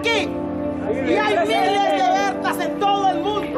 aquí. Y hay miles de Bertas en todo el mundo.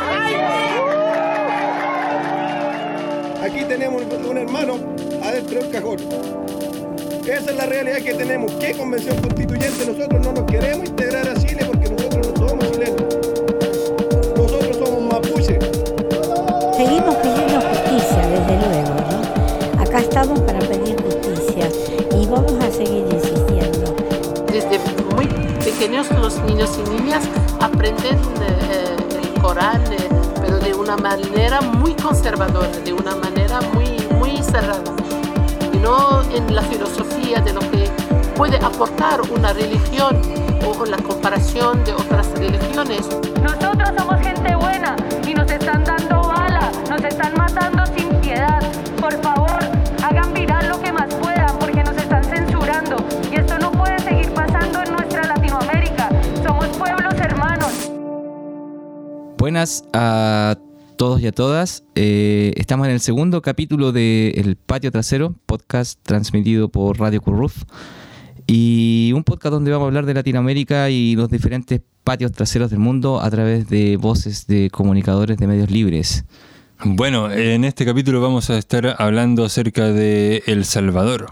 Aquí tenemos un hermano adentro del cajón. Esa es la realidad que tenemos. ¿Qué convención constituyente? Nosotros no nos queremos integrar a Chile porque nosotros no somos chilenos. Nosotros somos mapuches. Seguimos pidiendo justicia, desde luego, ¿no? Acá estamos para pedir justicia y vamos a seguir insistiendo. Desde muy pequeños los niños y niñas aprenden el Corán, pero de una manera muy conservadora, de una manera muy cerrada. Y no en la filosofía de lo que puede aportar una religión o la comparación de otras religiones. Nosotros somos gente buena y nos están dando bala, nos están matando sin piedad. Por favor, hagan viral lo que más puedan porque nos están censurando y esto no puede seguir pasando en nuestra Latinoamérica. Somos pueblos hermanos. Buenas a todos y a todas. Estamos en el segundo capítulo de El Patio Trasero, podcast transmitido por Radio Curruf. Y un podcast donde vamos a hablar de Latinoamérica y los diferentes patios traseros del mundo a través de voces de comunicadores de medios libres. Bueno, en este capítulo vamos a estar hablando acerca de El Salvador.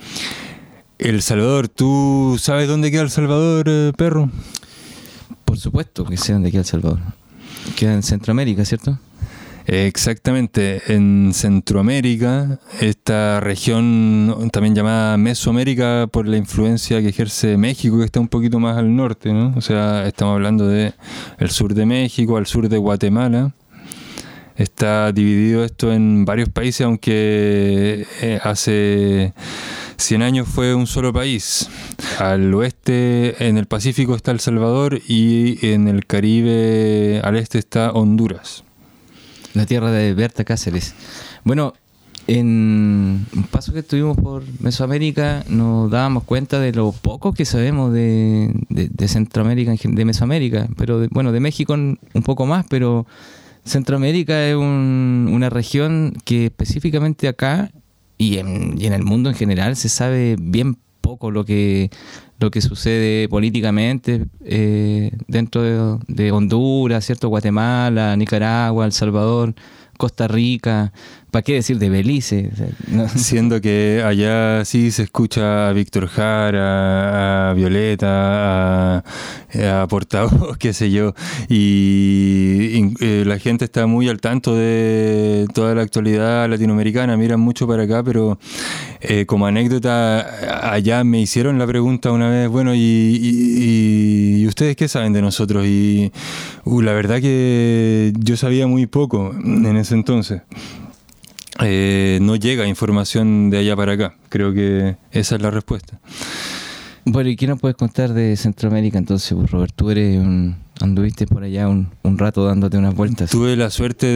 El Salvador, ¿tú sabes dónde queda El Salvador, perro? Por supuesto que sé dónde queda El Salvador. Queda en Centroamérica, ¿cierto? Exactamente, en Centroamérica, esta región también llamada Mesoamérica por la influencia que ejerce México, que está un poquito más al norte, ¿no? O sea, estamos hablando de el sur de México, al sur de Guatemala. Está dividido esto en varios países, aunque hace 100 años fue un solo país. Al oeste, en el Pacífico, está El Salvador y en el Caribe, al este, está Honduras. La tierra de Berta Cáceres. Bueno, en un paso que estuvimos por Mesoamérica nos dábamos cuenta de lo poco que sabemos de Centroamérica, de Mesoamérica, pero de México un poco más, pero Centroamérica es una región que específicamente acá y en el mundo en general se sabe bien poco lo que sucede políticamente dentro de Honduras, ¿cierto? Guatemala, Nicaragua, El Salvador, Costa Rica, ¿para qué decir de Belice? O sea, no. Siendo que allá sí se escucha a Víctor Jara, a Violeta, a Portavoz, qué sé yo, y la gente está muy al tanto de toda la actualidad latinoamericana, miran mucho para acá, pero como anécdota, allá me hicieron la pregunta una vez, bueno, ¿y ustedes qué saben de nosotros? Y la verdad que yo sabía muy poco en ese entonces. No llega información de allá para acá. Creo que esa es la respuesta. Bueno, ¿y qué nos puedes contar de Centroamérica entonces, Robert? Tú anduviste por allá un rato dándote unas vueltas. Tuve la suerte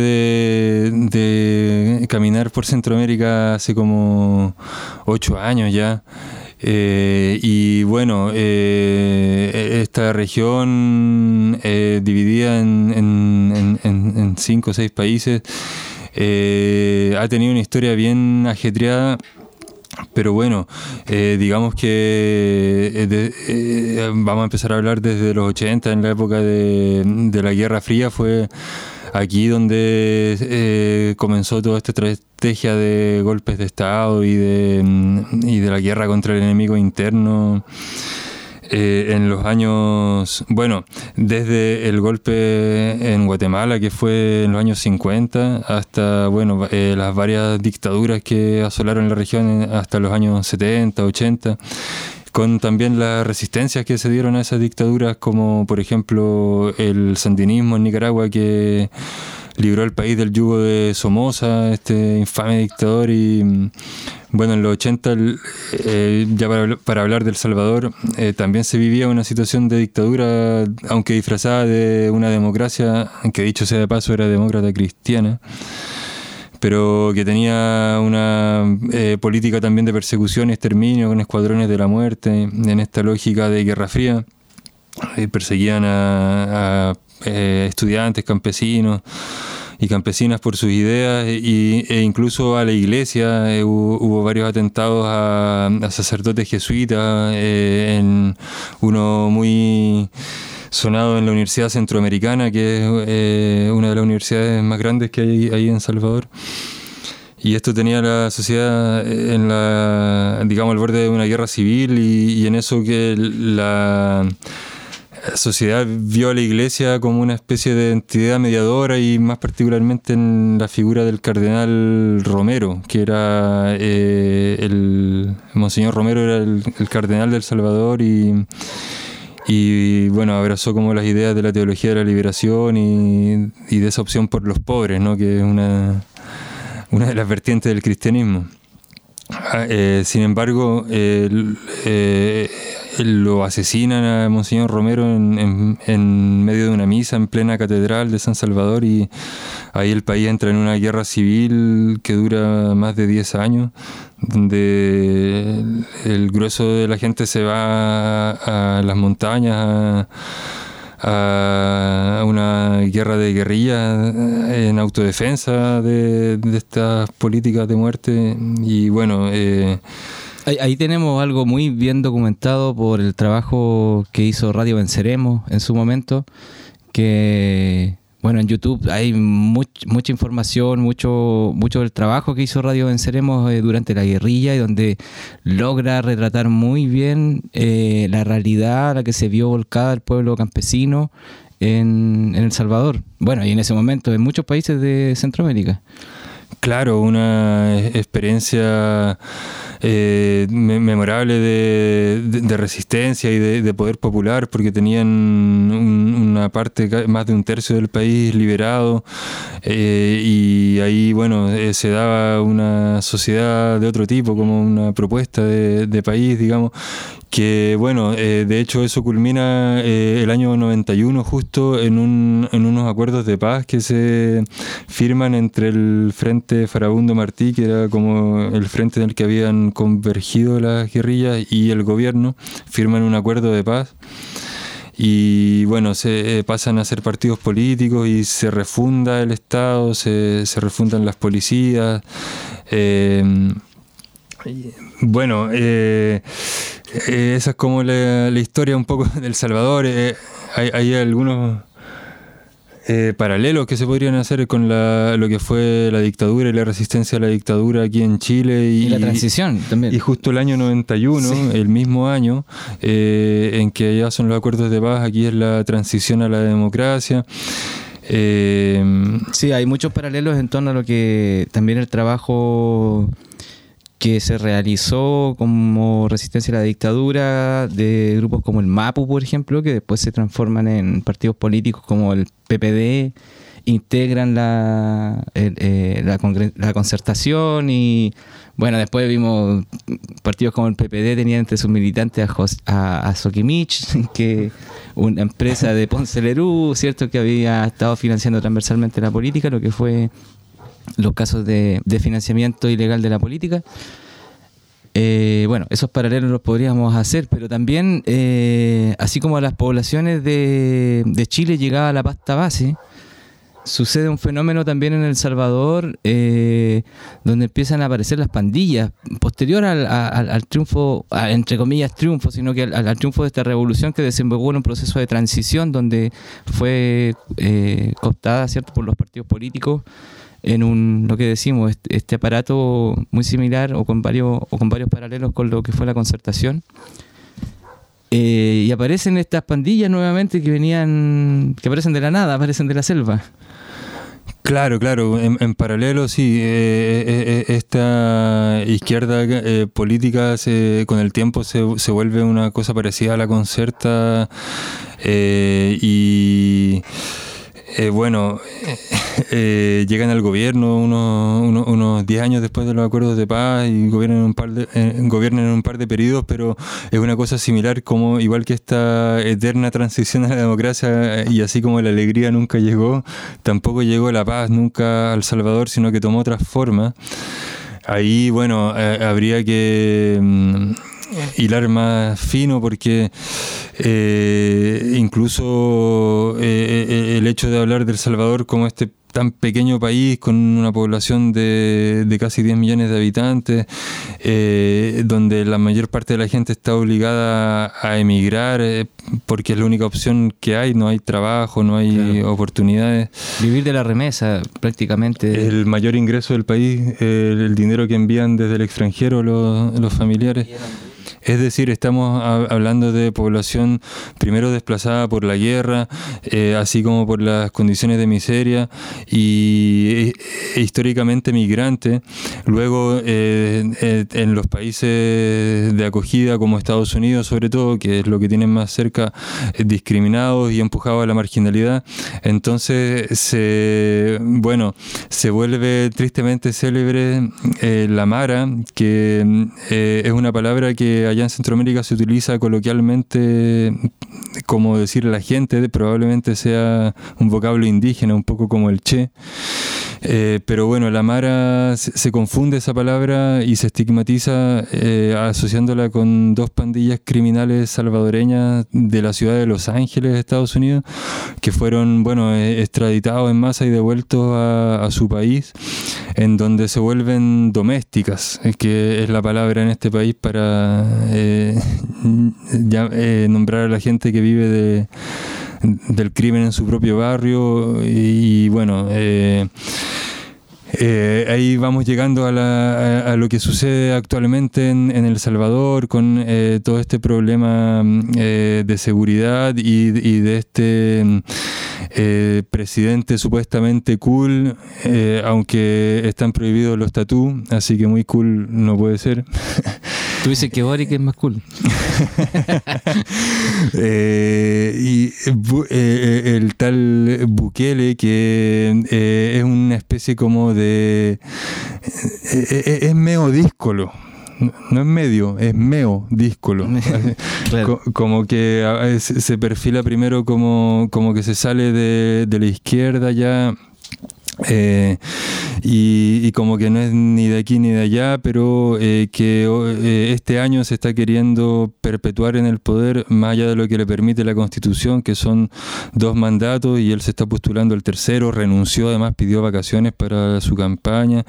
de caminar por Centroamérica hace como 8 años ya. Y bueno, esta región dividida en 5 o 6 países ha tenido una historia bien ajetreada, pero bueno, digamos que vamos a empezar a hablar desde los 80, en la época de la Guerra Fría. Fue aquí donde comenzó toda esta estrategia de golpes de Estado y de la guerra contra el enemigo interno. En los años, bueno, desde el golpe en Guatemala, que fue en los años 50, hasta, bueno, las varias dictaduras que asolaron la región hasta los años 70, 80, con también las resistencias que se dieron a esas dictaduras, como por ejemplo el sandinismo en Nicaragua, que libró al país del yugo de Somoza, este infame dictador. Y bueno, en los 80, ya para hablar de El Salvador, también se vivía una situación de dictadura, aunque disfrazada de una democracia, que dicho sea de paso era demócrata cristiana, pero que tenía una política también de persecución y exterminio con escuadrones de la muerte, en esta lógica de Guerra Fría. Perseguían a estudiantes, campesinos, campesinas por sus ideas e incluso a la iglesia. Hubo varios atentados a sacerdotes jesuitas, uno muy sonado en la Universidad Centroamericana, que es una de las universidades más grandes que hay ahí en Salvador. Y esto tenía la sociedad digamos, al borde de una guerra civil, y en eso que la sociedad vio a la iglesia como una especie de entidad mediadora, y más particularmente en la figura del cardenal Romero, que era el Monseñor Romero era el cardenal del Salvador, y bueno, abrazó como las ideas de la teología de la liberación y de esa opción por los pobres, ¿no? Que es una de las vertientes del cristianismo. Sin embargo, lo asesinan a Monseñor Romero en medio de una misa en plena catedral de San Salvador, y ahí el país entra en una guerra civil que dura más de 10 años, donde el grueso de la gente se va a las montañas a una guerra de guerrillas en autodefensa de estas políticas de muerte. Y bueno, ahí tenemos algo muy bien documentado por el trabajo que hizo Radio Venceremos en su momento, que bueno, en YouTube hay mucha información, mucho del trabajo que hizo Radio Venceremos durante la guerrilla, y donde logra retratar muy bien la realidad a la que se vio volcada el pueblo campesino en El Salvador. Bueno, y en ese momento en muchos países de Centroamérica. Claro, una experiencia memorable de resistencia y de poder popular, porque tenían una parte, más de un tercio del país liberado, y ahí, bueno, se daba una sociedad de otro tipo, como una propuesta de país, digamos, que bueno, de hecho eso culmina el año 91 justo en unos acuerdos de paz que se firman entre el Frente Farabundo Martí, que era como el frente en el que habían convergido las guerrillas, y el gobierno. Firman un acuerdo de paz y bueno, se pasan a ser partidos políticos y se refunda el Estado, se refundan las policías. Bueno, esa es como la historia un poco del Salvador. Hay algunos paralelos que se podrían hacer con lo que fue la dictadura y la resistencia a la dictadura aquí en Chile. Y la transición también. Y justo el año 91, sí, el mismo año en que ya son los acuerdos de paz, aquí es la transición a la democracia. Sí, hay muchos paralelos en torno a lo que también el trabajo que se realizó como resistencia a la dictadura de grupos como el MAPU, por ejemplo, que después se transforman en partidos políticos como el PPD, integran la concertación, y bueno, después vimos partidos como el PPD tenían entre sus militantes a Soquimich, que una empresa de Ponce Lerú, ¿cierto?, que había estado financiando transversalmente la política, lo que fue los casos de financiamiento ilegal de la política. Bueno, esos paralelos los podríamos hacer, pero también, así como a las poblaciones de Chile llegaba la pasta base, sucede un fenómeno también en El Salvador, donde empiezan a aparecer las pandillas, posterior al triunfo, entre comillas triunfo, sino que al triunfo de esta revolución que desembocó en un proceso de transición donde fue cooptada, ¿cierto?, por los partidos políticos, en lo que decimos, este aparato muy similar o con varios paralelos con lo que fue la concertación. Y aparecen estas pandillas nuevamente que aparecen de la nada, aparecen de la selva. Claro, en paralelo sí, esta izquierda política con el tiempo se vuelve una cosa parecida a la concerta, y bueno, llegan al gobierno unos 10 años después de los acuerdos de paz y gobiernan en un par de periodos, pero es una cosa similar, como igual que esta eterna transición a la democracia, y así como la alegría nunca llegó, tampoco llegó la paz nunca a El Salvador, sino que tomó otras formas. Ahí, bueno, habría que hilar más fino, porque incluso el hecho de hablar de El Salvador como este tan pequeño país con una población de casi 10 millones de habitantes, donde la mayor parte de la gente está obligada a emigrar porque es la única opción que hay, no hay trabajo, no hay oportunidades. Vivir de la remesa prácticamente. El mayor ingreso del país, el dinero que envían desde el extranjero los familiares. Es decir, estamos hablando de población primero desplazada por la guerra, así como por las condiciones de miseria, y históricamente migrante. Luego, en los países de acogida, como Estados Unidos sobre todo, que es lo que tienen más cerca, discriminados y empujados a la marginalidad. Entonces, se vuelve tristemente célebre la mara, que es una palabra que allá en Centroamérica se utiliza coloquialmente como decir la gente, probablemente sea un vocablo indígena, un poco como el che. Pero bueno, la mara se confunde esa palabra y se estigmatiza asociándola con dos pandillas criminales salvadoreñas de la ciudad de Los Ángeles, Estados Unidos, que fueron extraditados en masa y devueltos a su país, en donde se vuelven domésticas, que es la palabra en este país para nombrar a la gente que vive del crimen en su propio barrio. Y bueno, ahí vamos llegando a lo que sucede actualmente en El Salvador, con todo este problema de seguridad y de este presidente supuestamente cool, aunque están prohibidos los tatús, así que muy cool no puede ser. Tú dices que Boric es más cool. El tal Bukele, que es una especie como de... es medio díscolo. No es medio, es meo díscolo. Claro. Como que se perfila primero como que se sale de la izquierda ya. Y como que no es ni de aquí ni de allá, pero que este año se está queriendo perpetuar en el poder más allá de lo que le permite la Constitución, que son 2 mandatos, y él se está postulando el tercero, renunció, además pidió vacaciones para su campaña.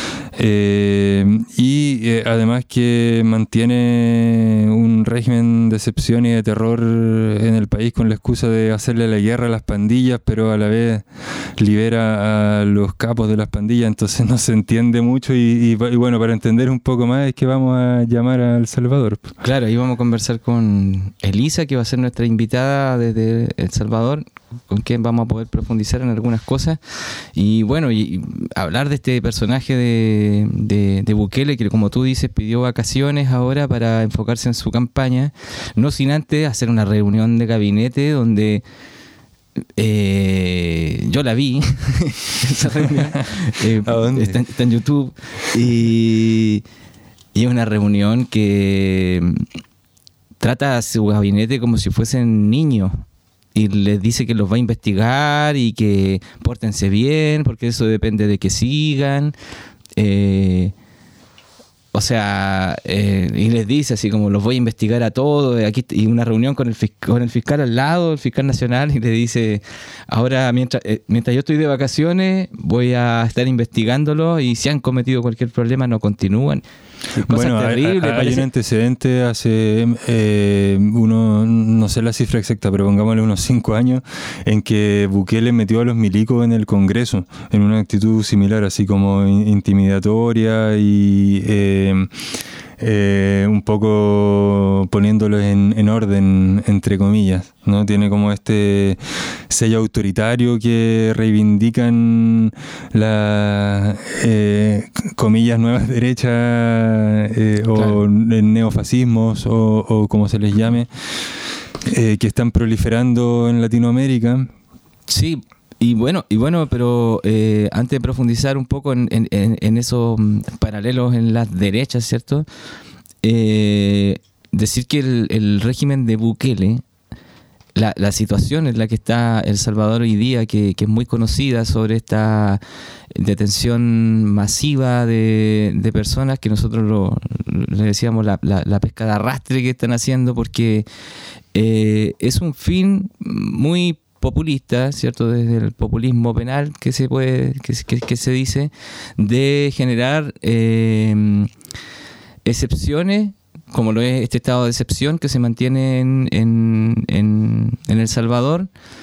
Además que mantiene un régimen de excepción y de terror en el país con la excusa de hacerle la guerra a las pandillas, pero a la vez libera a los capos de las pandillas, entonces no se entiende mucho y bueno, para entender un poco más es que vamos a llamar a El Salvador. Claro, ahí vamos a conversar con Elisa, que va a ser nuestra invitada desde El Salvador, con quien vamos a poder profundizar en algunas cosas y bueno, y hablar de este personaje de Bukele, que como tú dices pidió vacaciones ahora para enfocarse en su campaña, no sin antes hacer una reunión de gabinete donde yo la vi esa reunión, ¿A dónde? Está en YouTube y es una reunión que trata a su gabinete como si fuesen niños. Y les dice que los va a investigar y que pórtense bien, porque eso depende de que sigan. Y les dice así como los voy a investigar a todos. Aquí, y una reunión con el fiscal al lado, el fiscal nacional, y le dice, ahora mientras yo estoy de vacaciones voy a estar investigándolos y si han cometido cualquier problema no continúan. Bueno, hay un antecedente hace no sé la cifra exacta, pero pongámosle unos 5 años, en que Bukele metió a los milicos en el Congreso en una actitud similar, así como intimidatoria y un poco poniéndolos en orden, entre comillas, ¿no? Tiene como este sello autoritario que reivindican las comillas nuevas derechas o neofascismos o como se les llame, que están proliferando en Latinoamérica. Sí. Y bueno, pero antes de profundizar un poco en esos paralelos en las derechas, ¿cierto? Decir que el régimen de Bukele, la situación en la que está El Salvador hoy día, que es muy conocida sobre esta detención masiva de personas, que nosotros le decíamos la pesca de arrastre que están haciendo, porque es un fin muy populista, ¿cierto? Desde el populismo penal que se dice, de generar excepciones, como lo es este estado de excepción que se mantiene en El Salvador,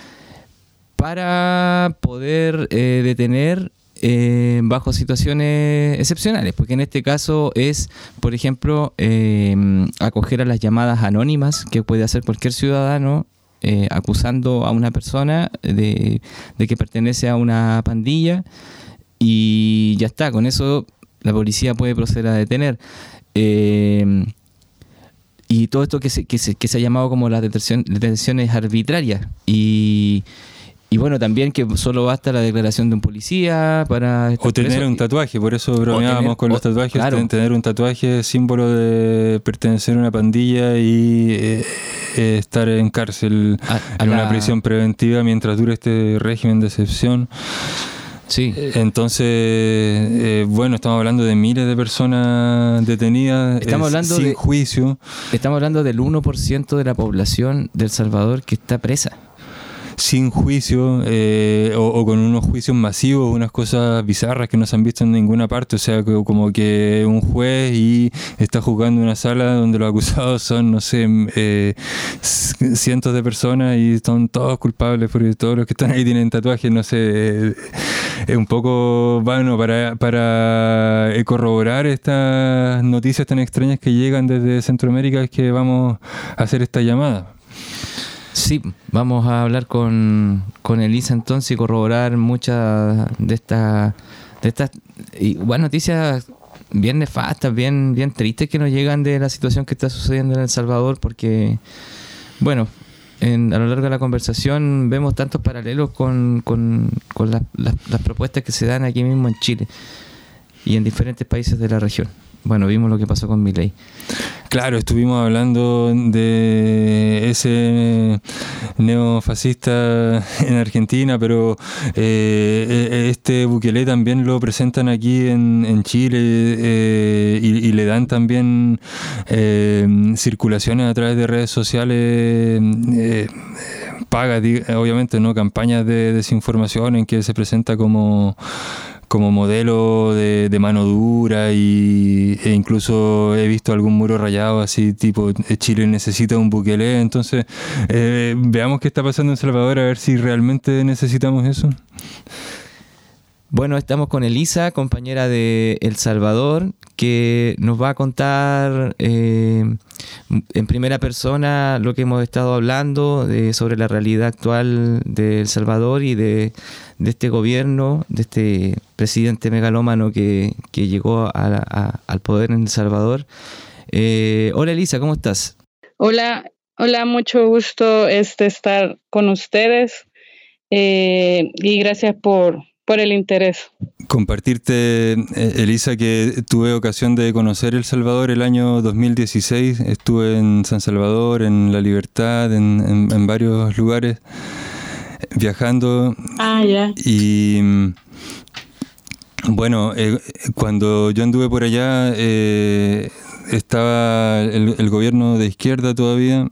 para poder detener bajo situaciones excepcionales, porque en este caso es, por ejemplo, acoger a las llamadas anónimas que puede hacer cualquier ciudadano acusando a una persona de que pertenece a una pandilla, y ya está, con eso la policía puede proceder a detener. Y todo esto que se ha llamado como las detenciones arbitrarias, y bueno, también que solo basta la declaración de un policía para... O tener un tatuaje, por eso bromeábamos con los tatuajes, claro. Tener un tatuaje es símbolo de pertenecer a una pandilla y estar en cárcel, en una prisión preventiva mientras dure este régimen de excepción. Sí. Entonces, bueno, estamos hablando de miles de personas detenidas sin juicio. Estamos hablando del 1% de la población de El Salvador que está presa. Sin juicio, o con unos juicios masivos, unas cosas bizarras que no se han visto en ninguna parte. O sea, como que un juez y está juzgando una sala donde los acusados son, no sé, cientos de personas y son todos culpables, porque todos los que están ahí tienen tatuajes, no sé. Es un poco, bueno, para corroborar estas noticias tan extrañas que llegan desde Centroamérica, es que vamos a hacer esta llamada. Sí, vamos a hablar con Elisa entonces y corroborar muchas de estas noticias bien nefastas, bien tristes que nos llegan de la situación que está sucediendo en El Salvador, porque, bueno, a lo largo de la conversación vemos tantos paralelos con las propuestas que se dan aquí mismo en Chile y en diferentes países de la región. Bueno, vimos lo que pasó con Milei. Claro, estuvimos hablando de ese neofascista en Argentina, pero este Bukele también lo presentan aquí en Chile, y le dan también circulaciones a través de redes sociales pagas, obviamente, no campañas de desinformación en que se presenta como modelo de mano dura, e incluso he visto algún muro rayado así tipo Chile necesita un Bukele. Entonces veamos qué está pasando en Salvador, a ver si realmente necesitamos eso. Bueno, estamos con Elisa, compañera de El Salvador, que nos va a contar en primera persona lo que hemos estado hablando sobre la realidad actual de El Salvador y de este gobierno, de este presidente megalómano que llegó al poder en El Salvador. Hola Elisa, ¿cómo estás? Hola, mucho gusto estar con ustedes, y gracias por el interés. Compartirte, Elisa, que tuve ocasión de conocer El Salvador el año 2016. Estuve en San Salvador, en La Libertad, en varios lugares, viajando. Ya. Y bueno, cuando yo anduve por allá, estaba el gobierno de izquierda todavía.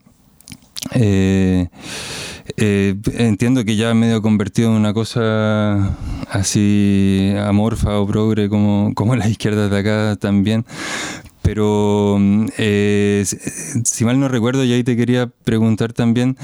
Entiendo que ya medio convertido en una cosa así amorfa o progre como las izquierdas de acá también, pero si mal no recuerdo, y ahí te quería preguntar también,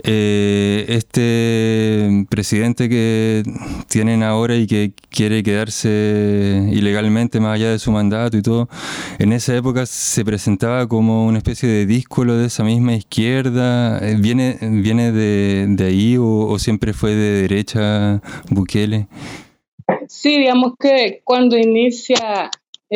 este presidente que tienen ahora y que quiere quedarse ilegalmente más allá de su mandato y todo, en esa época se presentaba como una especie de díscolo de esa misma izquierda. ¿Viene de ahí o siempre fue de derecha Bukele? Sí, digamos que cuando inicia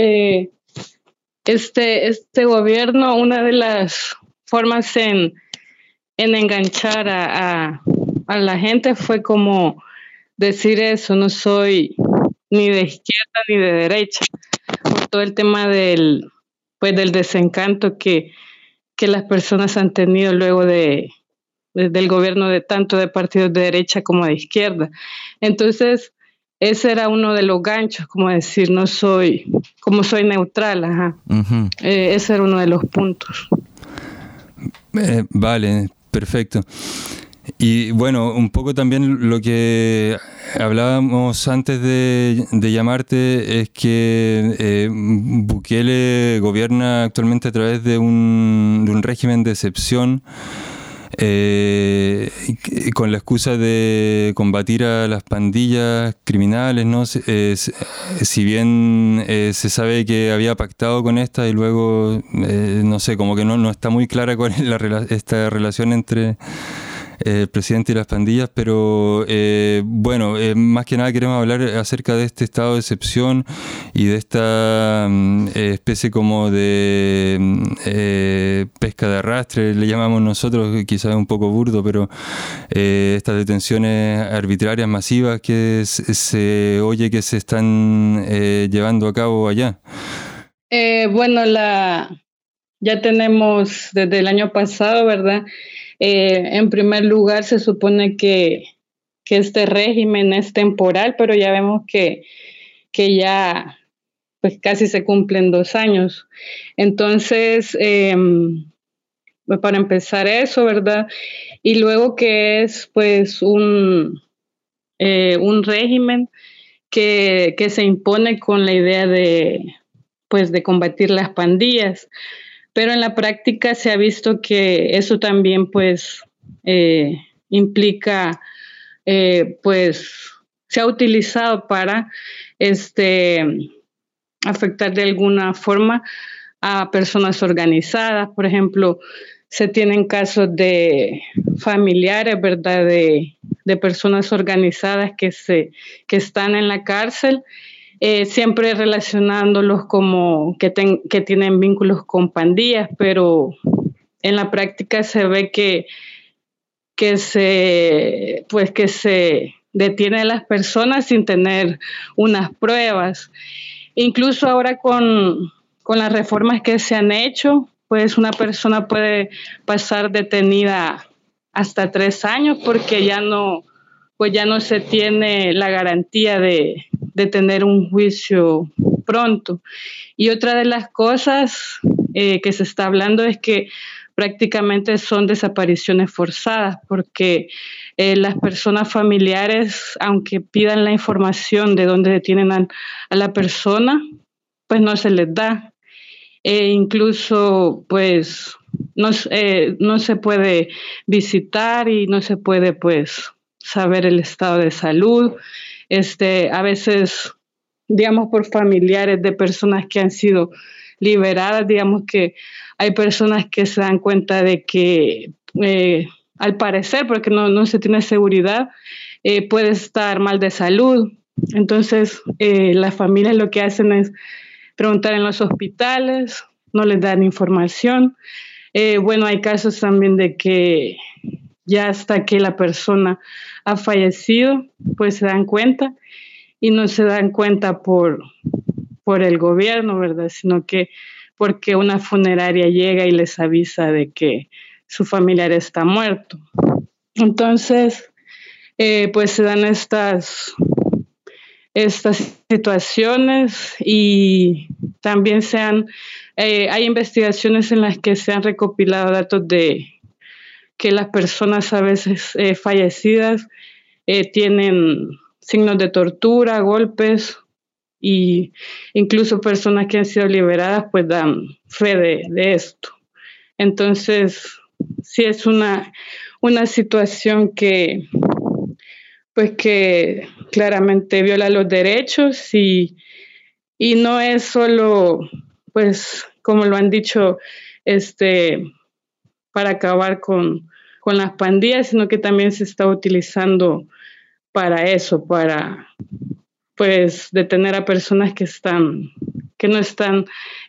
este gobierno, una de las formas en enganchar a la gente fue como decir eso: no soy ni de izquierda ni de derecha, por todo el tema del desencanto que las personas han tenido luego del gobierno tanto de partidos de derecha como de izquierda. Entonces ese era uno de los ganchos, como decir, no soy, como soy neutral, ajá. Uh-huh. Ese era uno de los puntos. Vale, perfecto. Y bueno, un poco también lo que hablábamos antes de llamarte es que Bukele gobierna actualmente a través de un régimen de excepción, con la excusa de combatir a las pandillas criminales, ¿no? Si bien se sabe que había pactado con esta y luego, no sé, como que no está muy clara cuál es esta relación entre el presidente y las pandillas, pero bueno, más que nada queremos hablar acerca de este estado de excepción y de esta especie como de pesca de arrastre, le llamamos nosotros, quizás un poco burdo, pero estas detenciones arbitrarias masivas que se oye que se están llevando a cabo allá. Bueno, ya tenemos desde el año pasado, ¿verdad? En primer lugar, se supone que este régimen es temporal, pero ya vemos que ya pues casi se cumplen 2 años. Entonces, para empezar eso, ¿verdad? Y luego que es pues un régimen que se impone con la idea de combatir las pandillas. Pero en la práctica se ha visto que eso también pues implica, pues se ha utilizado para afectar de alguna forma a personas organizadas. Por ejemplo, se tienen casos de familiares, ¿verdad?, de personas organizadas que están en la cárcel, siempre relacionándolos como que tienen vínculos con pandillas, pero en la práctica se ve que se detiene a las personas sin tener unas pruebas. Incluso ahora con las reformas que se han hecho, pues una persona puede pasar detenida hasta 3 años porque ya no se tiene la garantía de tener un juicio pronto. Y otra de las cosas que se está hablando es que prácticamente son desapariciones forzadas, porque las personas familiares, aunque pidan la información de dónde detienen a la persona, pues no se les da. Incluso pues no se puede visitar y no se puede pues saber el estado de salud. A veces, digamos, por familiares de personas que han sido liberadas, digamos que hay personas que se dan cuenta de que al parecer, porque no se tiene seguridad, puede estar mal de salud. Entonces las familias lo que hacen es preguntar en los hospitales, no les dan información. Bueno, hay casos también de que ya hasta que la persona ha fallecido, pues se dan cuenta, y no se dan cuenta por el gobierno, ¿verdad?, sino que porque una funeraria llega y les avisa de que su familiar está muerto. Entonces, pues se dan estas situaciones, y también hay investigaciones en las que se han recopilado datos de que las personas a veces fallecidas tienen signos de tortura, golpes, y incluso personas que han sido liberadas pues dan fe de esto. Entonces, sí es una situación que claramente viola los derechos, y no es solo, pues, como lo han dicho, para acabar con las pandillas, sino que también se está utilizando para eso, para pues detener a personas que no están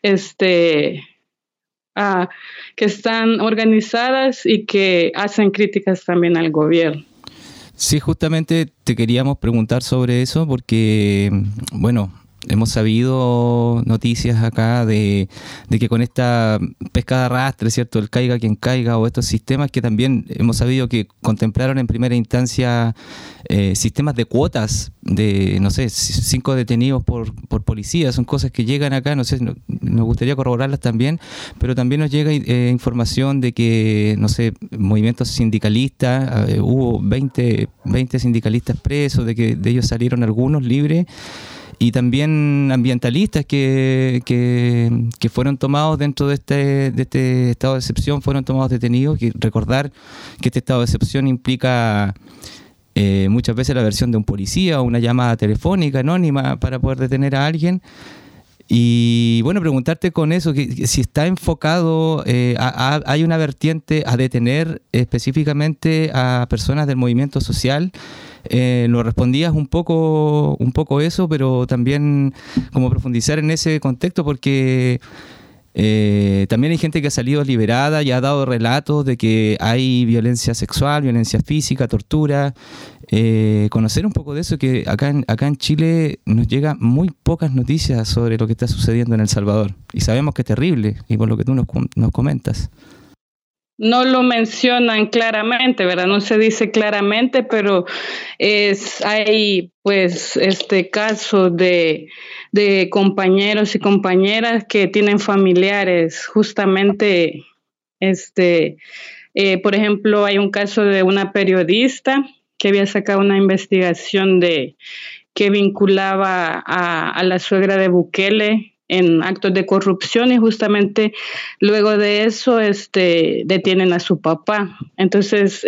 que están organizadas y que hacen críticas también al gobierno. Sí, justamente te queríamos preguntar sobre eso porque, bueno, hemos sabido noticias acá de que con esta pesca de arrastre, ¿cierto?, el caiga quien caiga, o estos sistemas que también hemos sabido que contemplaron en primera instancia sistemas de cuotas de, no sé, 5 detenidos por policía. Son cosas que llegan acá, no sé, nos gustaría corroborarlas también, pero también nos llega información de que, no sé, movimientos sindicalistas, hubo 20 sindicalistas presos, de que de ellos salieron algunos libres, y también ambientalistas que fueron tomados dentro de este estado de excepción, fueron tomados detenidos. Y recordar que este estado de excepción implica muchas veces la versión de un policía o una llamada telefónica anónima para poder detener a alguien. Y bueno, preguntarte con eso, que si está enfocado, hay una vertiente a detener específicamente a personas del movimiento social. Lo respondías un poco eso, pero también como profundizar en ese contexto, porque también hay gente que ha salido liberada y ha dado relatos de que hay violencia sexual, violencia física, tortura. Conocer un poco de eso, que acá en Chile nos llegan muy pocas noticias sobre lo que está sucediendo en El Salvador, y sabemos que es terrible, y por lo que tú nos comentas. No lo mencionan claramente, ¿verdad? No se dice claramente, pero hay pues casos de compañeros y compañeras que tienen familiares justamente, por ejemplo, hay un caso de una periodista que había sacado una investigación que vinculaba a la suegra de Bukele en actos de corrupción, y justamente luego de eso detienen a su papá. Entonces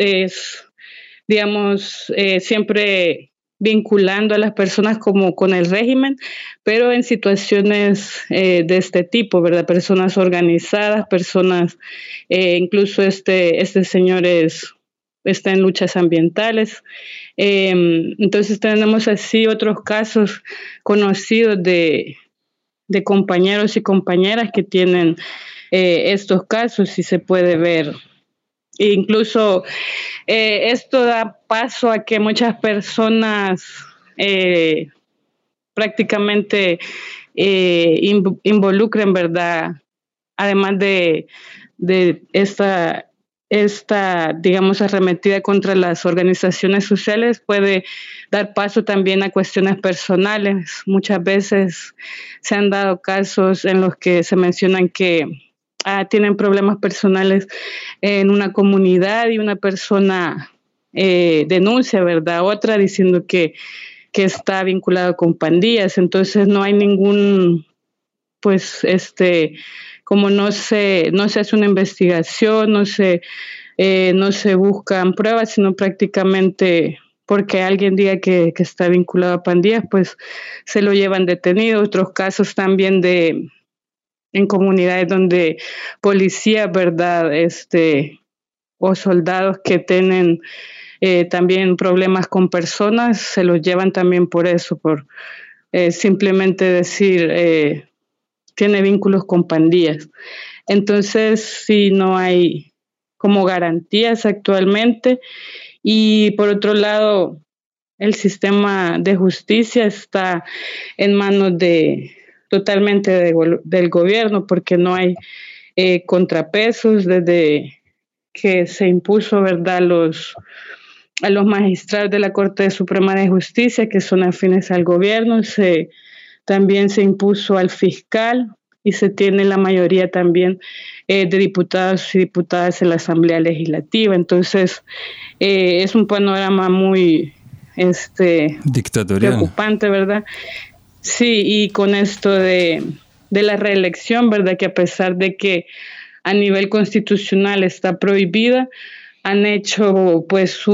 siempre vinculando a las personas como con el régimen, pero en situaciones de este tipo, ¿verdad? Personas organizadas, personas, incluso este señor está en luchas ambientales. Entonces tenemos así otros casos conocidos de compañeros y compañeras que tienen estos casos, y se puede ver. Incluso esto da paso a que muchas personas prácticamente involucren, ¿verdad? Además de esta digamos, arremetida contra las organizaciones sociales, puede dar paso también a cuestiones personales. Muchas veces se han dado casos en los que se mencionan que tienen problemas personales en una comunidad, y una persona denuncia, ¿verdad? Otra diciendo que está vinculado con pandillas. Entonces no hay ningún, pues, como no se hace una investigación, no se buscan pruebas, sino prácticamente porque alguien diga que está vinculado a pandillas, pues se lo llevan detenido. Otros casos también en comunidades donde policías, ¿verdad? O soldados que tienen también problemas con personas, se los llevan también por eso, por simplemente decir tiene vínculos con pandillas. Entonces, sí, no hay como garantías actualmente. Y por otro lado, el sistema de justicia está en manos totalmente del gobierno, porque no hay contrapesos desde que se impuso, ¿verdad?, a los magistrados de la Corte Suprema de Justicia, que son afines al gobierno. También se impuso al fiscal, y se tiene la mayoría también de diputados y diputadas en la Asamblea Legislativa. Entonces, es un panorama muy dictatorial, preocupante, ¿verdad? Sí, y con esto de la reelección, ¿verdad?, que a pesar de que a nivel constitucional está prohibida, han hecho pues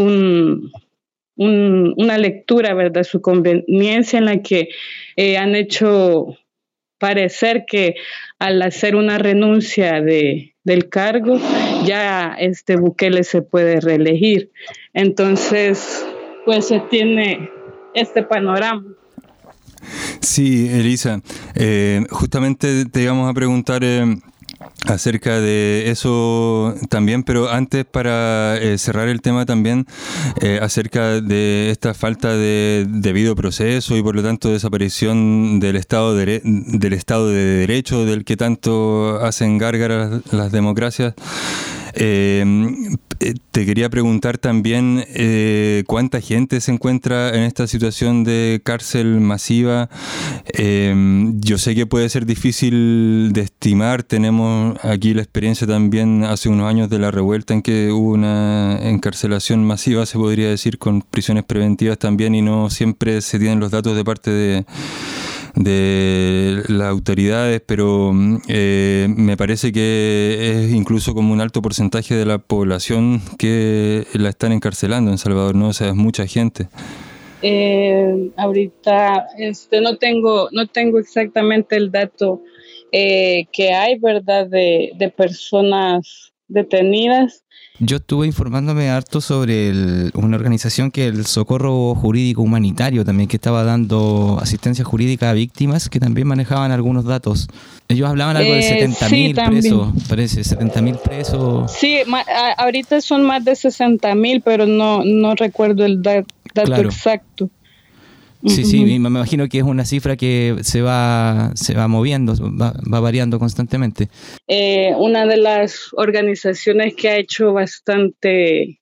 una lectura, ¿verdad?, su conveniencia, en la que han hecho parecer que al hacer una renuncia del cargo, ya Bukele se puede reelegir. Entonces, pues se tiene este panorama. Sí, Elisa, justamente te íbamos a preguntar acerca de eso también, pero antes, para cerrar el tema también, acerca de esta falta de debido proceso y por lo tanto desaparición del Estado de Derecho, del que tanto hacen gárgaras las democracias. Te quería preguntar también cuánta gente se encuentra en esta situación de cárcel masiva. Yo sé que puede ser difícil de estimar. Tenemos aquí la experiencia también hace unos años de la revuelta en que hubo una encarcelación masiva, se podría decir, con prisiones preventivas también, y no siempre se tienen los datos de parte de las autoridades, pero me parece que es incluso como un alto porcentaje de la población que la están encarcelando en Salvador, ¿no? O sea, es mucha gente. Ahorita no tengo exactamente el dato que hay, ¿verdad?, de personas detenidas. Yo estuve informándome harto sobre una organización que es el Socorro Jurídico Humanitario también, que estaba dando asistencia jurídica a víctimas, que también manejaban algunos datos. Ellos hablaban algo de 70.000 presos, parece, 70.000 presos. Sí, ahorita son más de 60.000, pero no recuerdo el dato claro. exacto. Sí, sí, me imagino que es una cifra que se va moviendo, va variando constantemente. Una de las organizaciones que ha hecho bastante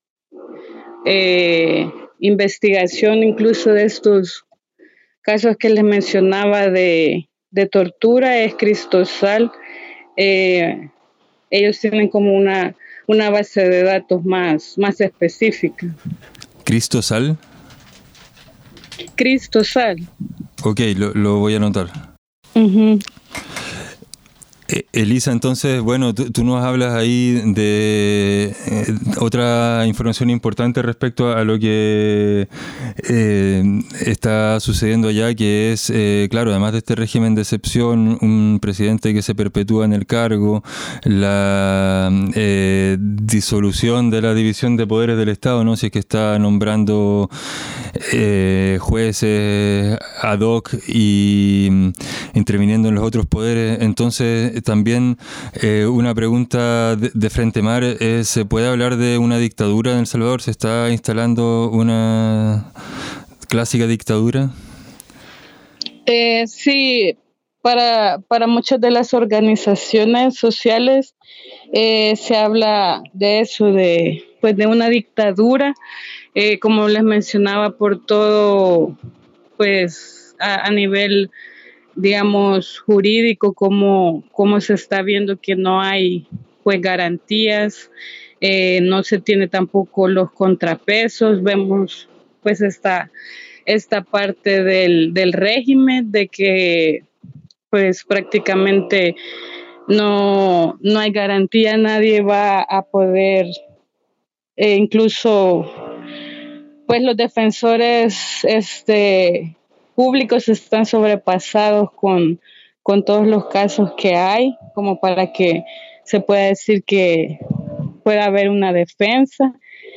investigación incluso de estos casos que les mencionaba de tortura es Cristosal. Ellos tienen como una base de datos más específica. ¿Cristosal? Cristosal. Ok, lo voy a anotar. Uh-huh. Elisa, entonces, bueno, tú nos hablas ahí de otra información importante respecto a lo que está sucediendo allá, que es, claro, además de este régimen de excepción, un presidente que se perpetúa en el cargo, la disolución de la división de poderes del Estado, ¿no? Si es que está nombrando jueces ad hoc y interviniendo en los otros poderes. Entonces, también una pregunta de Frente Mar es, ¿se puede hablar de una dictadura en El Salvador? ¿Se está instalando una clásica dictadura? Sí, para muchas de las organizaciones sociales se habla de eso, de una dictadura, como les mencionaba, por todo, pues a nivel, digamos, jurídico, como se está viendo que no hay pues garantías, no se tiene tampoco los contrapesos. Vemos pues esta parte del régimen de que pues prácticamente no hay garantía, nadie va a poder, incluso pues los defensores públicos están sobrepasados con todos los casos que hay, como para que se pueda decir que pueda haber una defensa.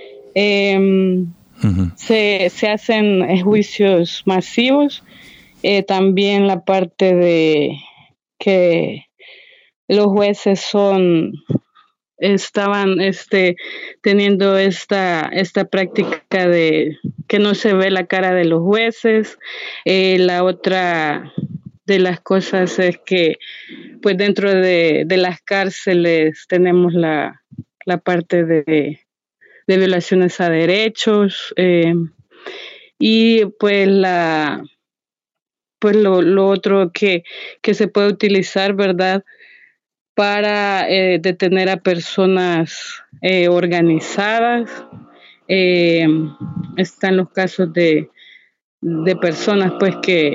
Se hacen juicios masivos. También la parte de que los jueces estaban teniendo esta práctica de que no se ve la cara de los jueces. La otra de las cosas es que pues dentro de las cárceles tenemos la parte de violaciones a derechos, y pues lo otro que se puede utilizar, ¿verdad?, para detener a personas organizadas. Están los casos de personas pues que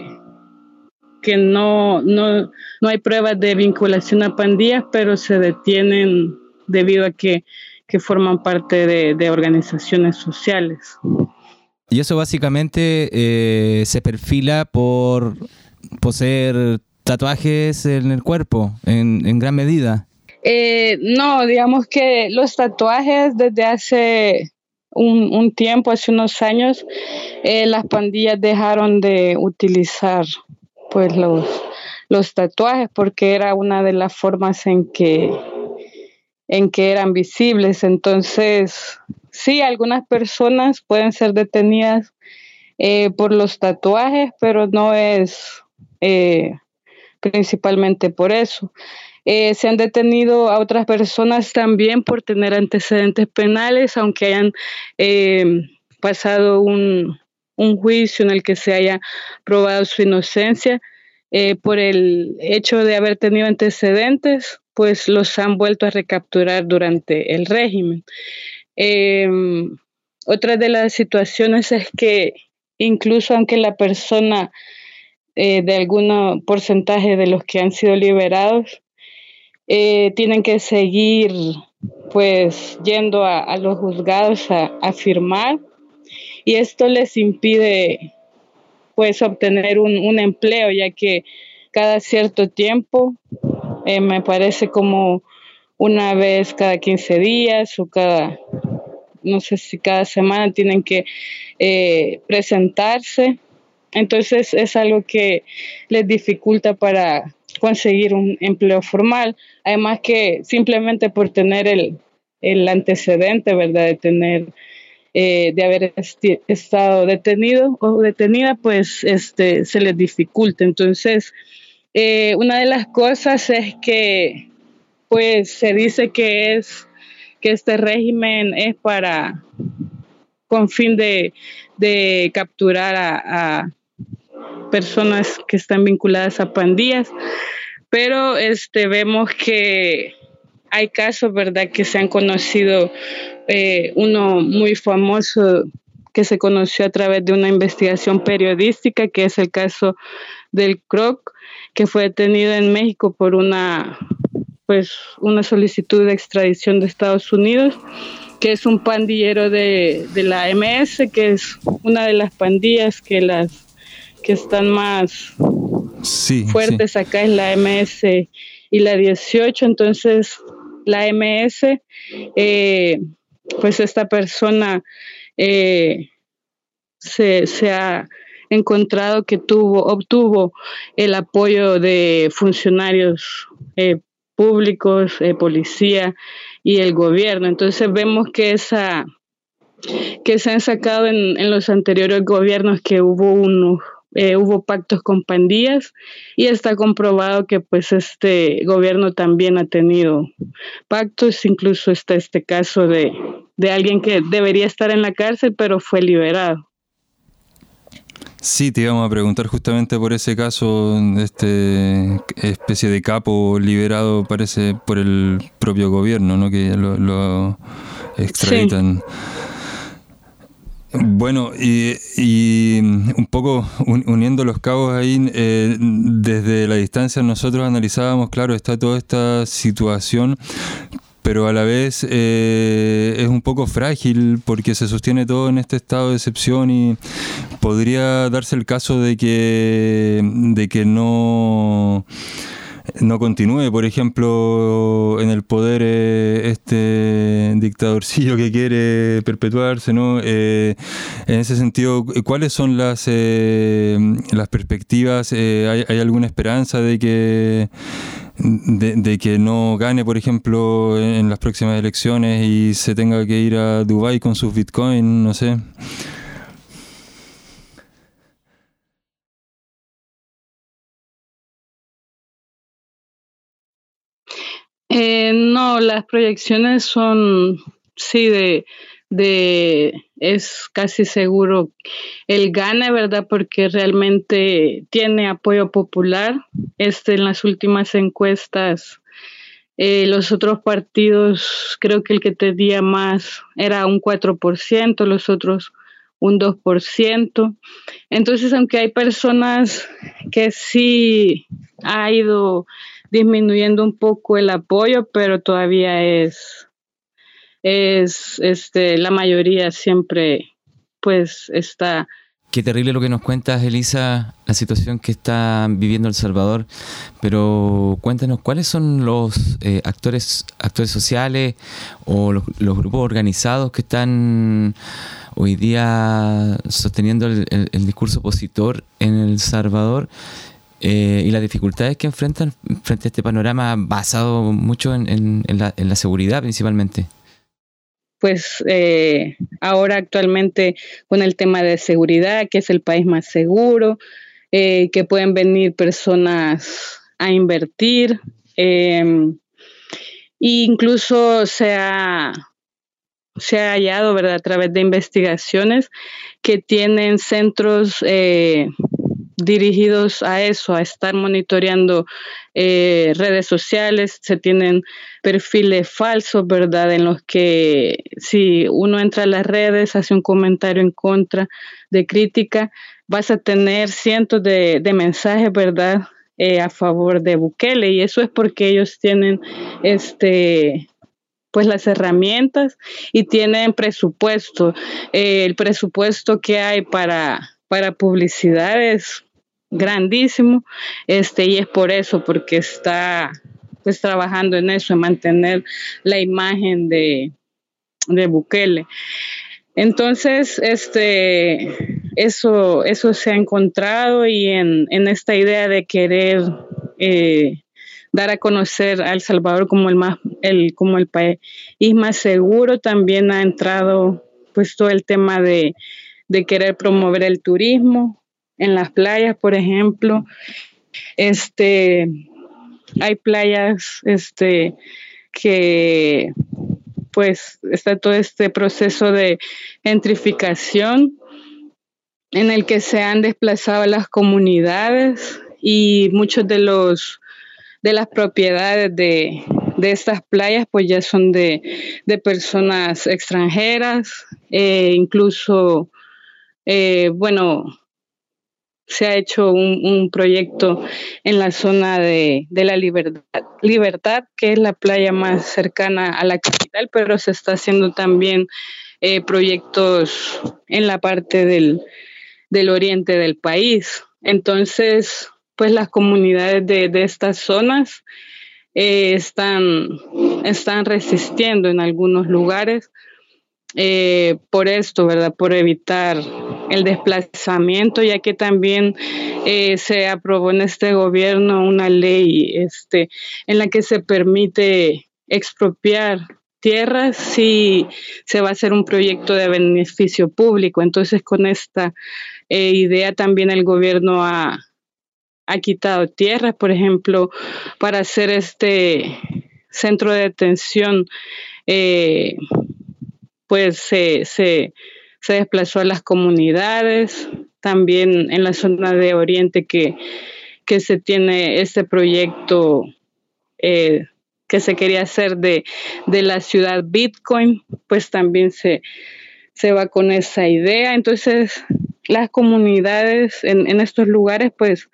no hay pruebas de vinculación a pandillas, pero se detienen debido a que forman parte de organizaciones sociales. Y eso básicamente se perfila por poseer tatuajes en el cuerpo, en gran medida. No, digamos que los tatuajes desde hace un tiempo, hace unos años, las pandillas dejaron de utilizar pues los tatuajes, porque era una de las formas en que eran visibles. Entonces, sí, algunas personas pueden ser detenidas por los tatuajes, pero no es principalmente por eso. Se han detenido a otras personas también por tener antecedentes penales, aunque hayan pasado un juicio en el que se haya probado su inocencia. Por el hecho de haber tenido antecedentes, pues los han vuelto a recapturar durante el régimen. Otra de las situaciones es que incluso aunque la persona de algún porcentaje de los que han sido liberados tienen que seguir pues yendo a los juzgados a firmar, y esto les impide pues obtener un empleo, ya que cada cierto tiempo, me parece como una vez cada 15 días o no sé si cada semana tienen que presentarse. Entonces es algo que les dificulta para conseguir un empleo formal. Además que simplemente por tener el antecedente, ¿verdad?, de haber estado detenido o detenida, pues se les dificulta. Entonces, una de las cosas es que pues se dice que este régimen es con fin de capturar a personas que están vinculadas a pandillas, pero vemos que hay casos, ¿verdad?, que se han conocido. Uno muy famoso que se conoció a través de una investigación periodística, que es el caso del Croc, que fue detenido en México por una solicitud de extradición de Estados Unidos, que es un pandillero de la MS, que es una de las pandillas que están más fuertes acá, es la MS y la 18. Entonces la MS, pues esta persona se ha encontrado que obtuvo el apoyo de funcionarios públicos, policía y el gobierno. Entonces vemos que se han sacado en los anteriores gobiernos que hubo pactos con pandillas, y está comprobado que pues este gobierno también ha tenido pactos. Incluso está este caso de alguien que debería estar en la cárcel pero fue liberado. Sí, te íbamos a preguntar justamente por ese caso, especie de capo liberado, parece, por el propio gobierno, ¿no?, que lo extraditan. Sí. Bueno, y un poco uniendo los cabos ahí, desde la distancia nosotros analizábamos, claro, está toda esta situación, pero a la vez es un poco frágil porque se sostiene todo en este estado de excepción, y podría darse el caso de que no continúe, por ejemplo, en el poder este dictadorcillo que quiere perpetuarse, ¿no? En ese sentido, ¿cuáles son las perspectivas? ¿Hay alguna esperanza de que no gane, por ejemplo, en las próximas elecciones y se tenga que ir a Dubái con sus bitcoins? No sé. No, las proyecciones son, sí, es casi seguro el gane, ¿verdad?, porque realmente tiene apoyo popular. En las últimas encuestas, los otros partidos, creo que el que tenía más era un 4%, los otros un 2%. Entonces, aunque hay personas que sí ha ido disminuyendo un poco el apoyo, pero todavía es la mayoría siempre pues está. Qué terrible lo que nos cuentas, Elisa, la situación que está viviendo El Salvador, pero cuéntanos, ¿cuáles son los actores sociales o los grupos organizados que están hoy día sosteniendo el discurso opositor en El Salvador? Y las dificultades que enfrentan frente a este panorama basado mucho en la seguridad principalmente. Pues ahora actualmente con el tema de seguridad, que es el país más seguro, que pueden venir personas a invertir. Incluso se ha hallado, ¿verdad?, a través de investigaciones que tienen centros dirigidos a eso, a estar monitoreando redes sociales. Se tienen perfiles falsos, ¿verdad?, en los que si uno entra a las redes, hace un comentario en contra de crítica, vas a tener cientos de mensajes, ¿verdad?, a favor de Bukele, y eso es porque ellos tienen pues las herramientas y tienen presupuesto. El presupuesto que hay para publicidad es grandísimo, y es por eso, porque está pues trabajando en eso, en mantener la imagen de Bukele. Entonces, eso se ha encontrado, y en esta idea de querer dar a conocer a El Salvador como el país más seguro, también ha entrado pues todo el tema de querer promover el turismo en las playas, por ejemplo. Hay playas que pues está todo este proceso de gentrificación en el que se han desplazado las comunidades, y muchos de las propiedades de estas playas pues ya son de personas extranjeras. Incluso se ha hecho un proyecto en la zona de la Libertad, que es la playa más cercana a la capital, pero se está haciendo también proyectos en la parte del oriente del país. Entonces, pues las comunidades de estas zonas están resistiendo en algunos lugares por esto, ¿verdad?, por evitar el desplazamiento, ya que también se aprobó en este gobierno una ley en la que se permite expropiar tierras si se va a hacer un proyecto de beneficio público. Entonces, con esta idea también el gobierno ha quitado tierras, por ejemplo, para hacer este centro de detención, pues se desplazó a las comunidades. También en la zona de Oriente que se tiene este proyecto que se quería hacer de la ciudad Bitcoin, pues también se va con esa idea. Entonces, las comunidades en estos lugares, pues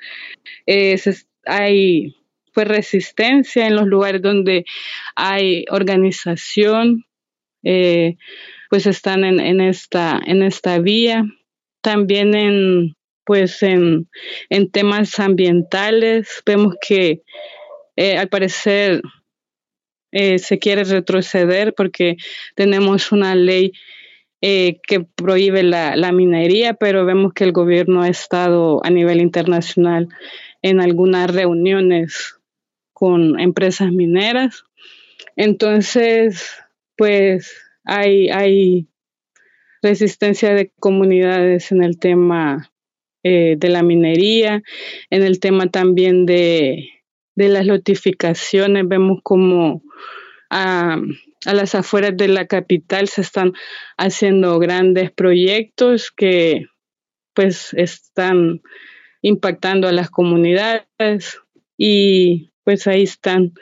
hay pues resistencia. En los lugares donde hay organización, pues están en esta vía. También en temas ambientales vemos que al parecer se quiere retroceder, porque tenemos una ley que prohíbe la minería, pero vemos que el gobierno ha estado a nivel internacional en algunas reuniones con empresas mineras. Entonces, pues hay resistencia de comunidades en el tema de la minería, en el tema también de las lotificaciones. Vemos como a las afueras de la capital se están haciendo grandes proyectos que pues están impactando a las comunidades, y pues ahí están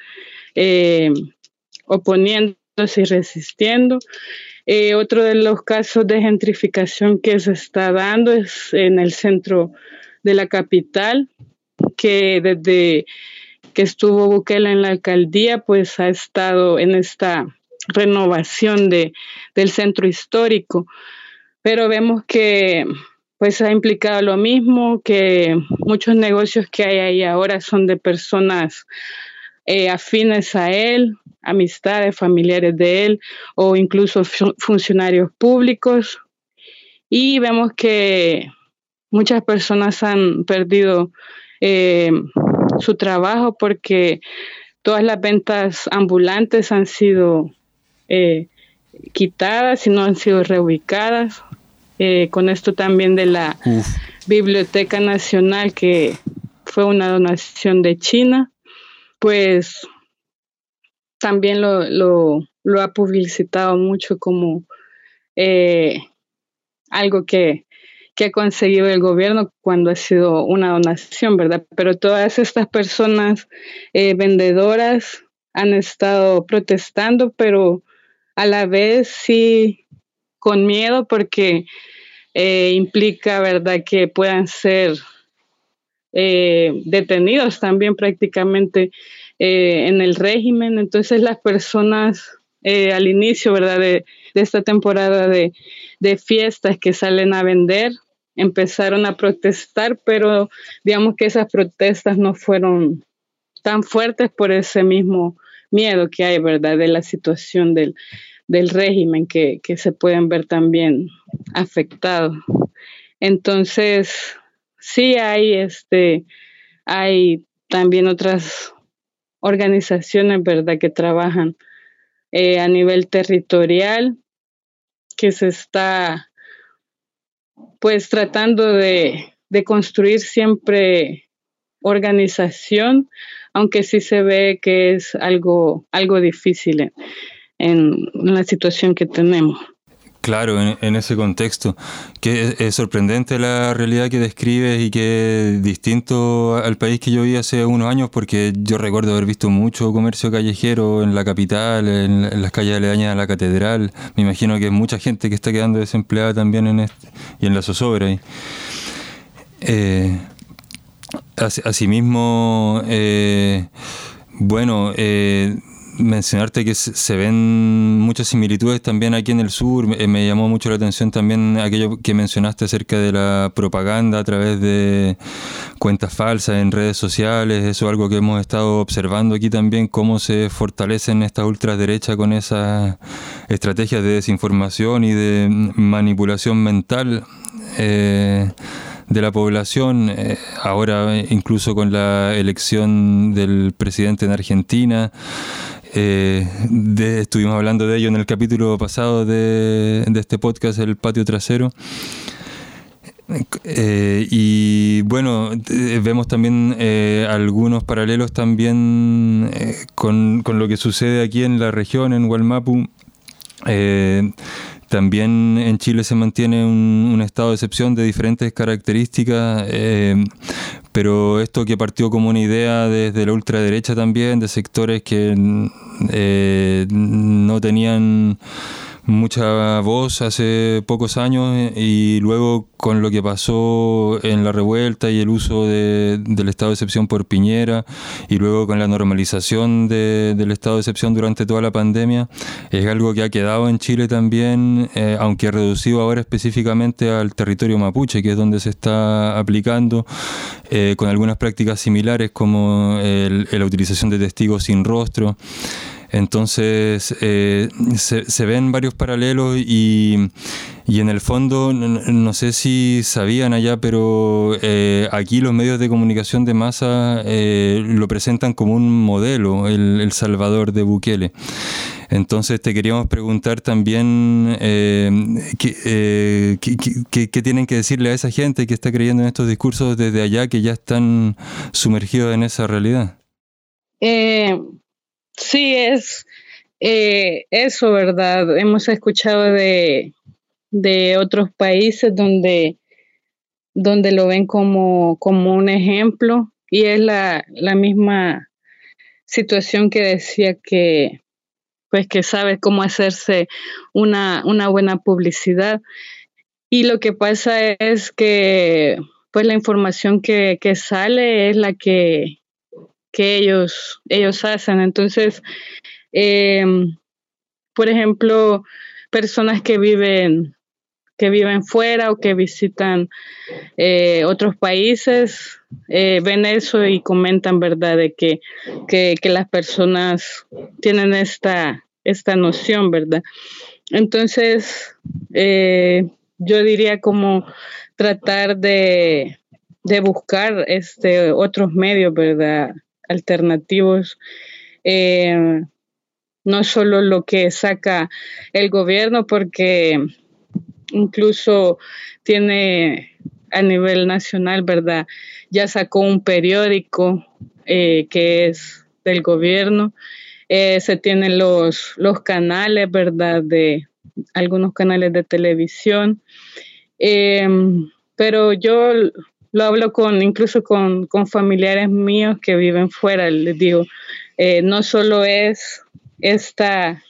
oponiéndose y resistiendo. Otro de los casos de gentrificación que se está dando es en el centro de la capital, que desde que estuvo Bukele en la alcaldía, pues ha estado en esta renovación del centro histórico, pero vemos que pues ha implicado lo mismo, que muchos negocios que hay ahí ahora son de personas afines a él, amistades, familiares de él, o incluso funcionarios públicos. Y vemos que muchas personas han perdido su trabajo, porque todas las ventas ambulantes han sido quitadas y no han sido reubicadas. Con esto también de la Biblioteca Nacional, que fue una donación de China, pues también lo ha publicitado mucho como algo que ha conseguido el gobierno cuando ha sido una donación, ¿verdad? Pero todas estas personas vendedoras han estado protestando, pero a la vez sí con miedo porque implica, ¿verdad?, que puedan ser detenidos también prácticamente en el régimen. Entonces las personas al inicio, ¿verdad?, de esta temporada de fiestas que salen a vender, empezaron a protestar, pero digamos que esas protestas no fueron tan fuertes por ese mismo miedo que hay, ¿verdad?, de la situación del régimen que se pueden ver también afectados. Entonces, sí hay también otras organizaciones, ¿verdad?, que trabajan a nivel territorial, que se está pues tratando de construir siempre organización, aunque sí se ve que es algo difícil en la situación que tenemos. Claro, en ese contexto, que es sorprendente la realidad que describes y que es distinto al país que yo vi hace unos años, porque yo recuerdo haber visto mucho comercio callejero en la capital, en las calles aledañas a la catedral. Me imagino que hay mucha gente que está quedando desempleada también y en la zozobra. Asimismo, mencionarte que se ven muchas similitudes también aquí en el sur. Me llamó mucho la atención también aquello que mencionaste acerca de la propaganda a través de cuentas falsas en redes sociales. Eso es algo que hemos estado observando aquí también, cómo se fortalecen estas ultraderechas con esas estrategias de desinformación y de manipulación mental de la población, ahora incluso con la elección del presidente en Argentina. Estuvimos hablando de ello en el capítulo pasado de este podcast, El Patio Trasero. Y bueno, vemos también algunos paralelos también con lo que sucede aquí en la región, en Wallmapu. También en Chile se mantiene un estado de excepción de diferentes características, pero esto que partió como una idea desde la ultraderecha también, de sectores que no tenían mucha voz hace pocos años, y luego con lo que pasó en la revuelta y el uso del estado de excepción por Piñera, y luego con la normalización del estado de excepción durante toda la pandemia, es algo que ha quedado en Chile también, aunque reducido ahora específicamente al territorio mapuche, que es donde se está aplicando, con algunas prácticas similares como la utilización de testigos sin rostro. Entonces se ven varios paralelos y en el fondo no sé si sabían allá, pero aquí los medios de comunicación de masa lo presentan como un modelo, el Salvador de Bukele. Entonces te queríamos preguntar también qué tienen que decirle a esa gente que está creyendo en estos discursos desde allá, que ya están sumergidos en esa realidad. Sí, es eso, ¿verdad? Hemos escuchado de otros países donde lo ven como un ejemplo, y es la misma situación que decía que sabe cómo hacerse una buena publicidad. Y lo que pasa es que pues la información que sale es la que ellos hacen. Entonces, por ejemplo, personas que viven fuera o que visitan otros países, ven eso y comentan, ¿verdad?, de que las personas tienen esta noción, ¿verdad? Entonces, yo diría como tratar de buscar otros medios, ¿verdad?, alternativos, no solo lo que saca el gobierno, porque incluso tiene a nivel nacional, ¿verdad? Ya sacó un periódico que es del gobierno. Se tienen los canales, ¿verdad? De algunos canales de televisión. Pero yo lo hablo incluso con familiares míos que viven fuera. Les digo, no solo es esta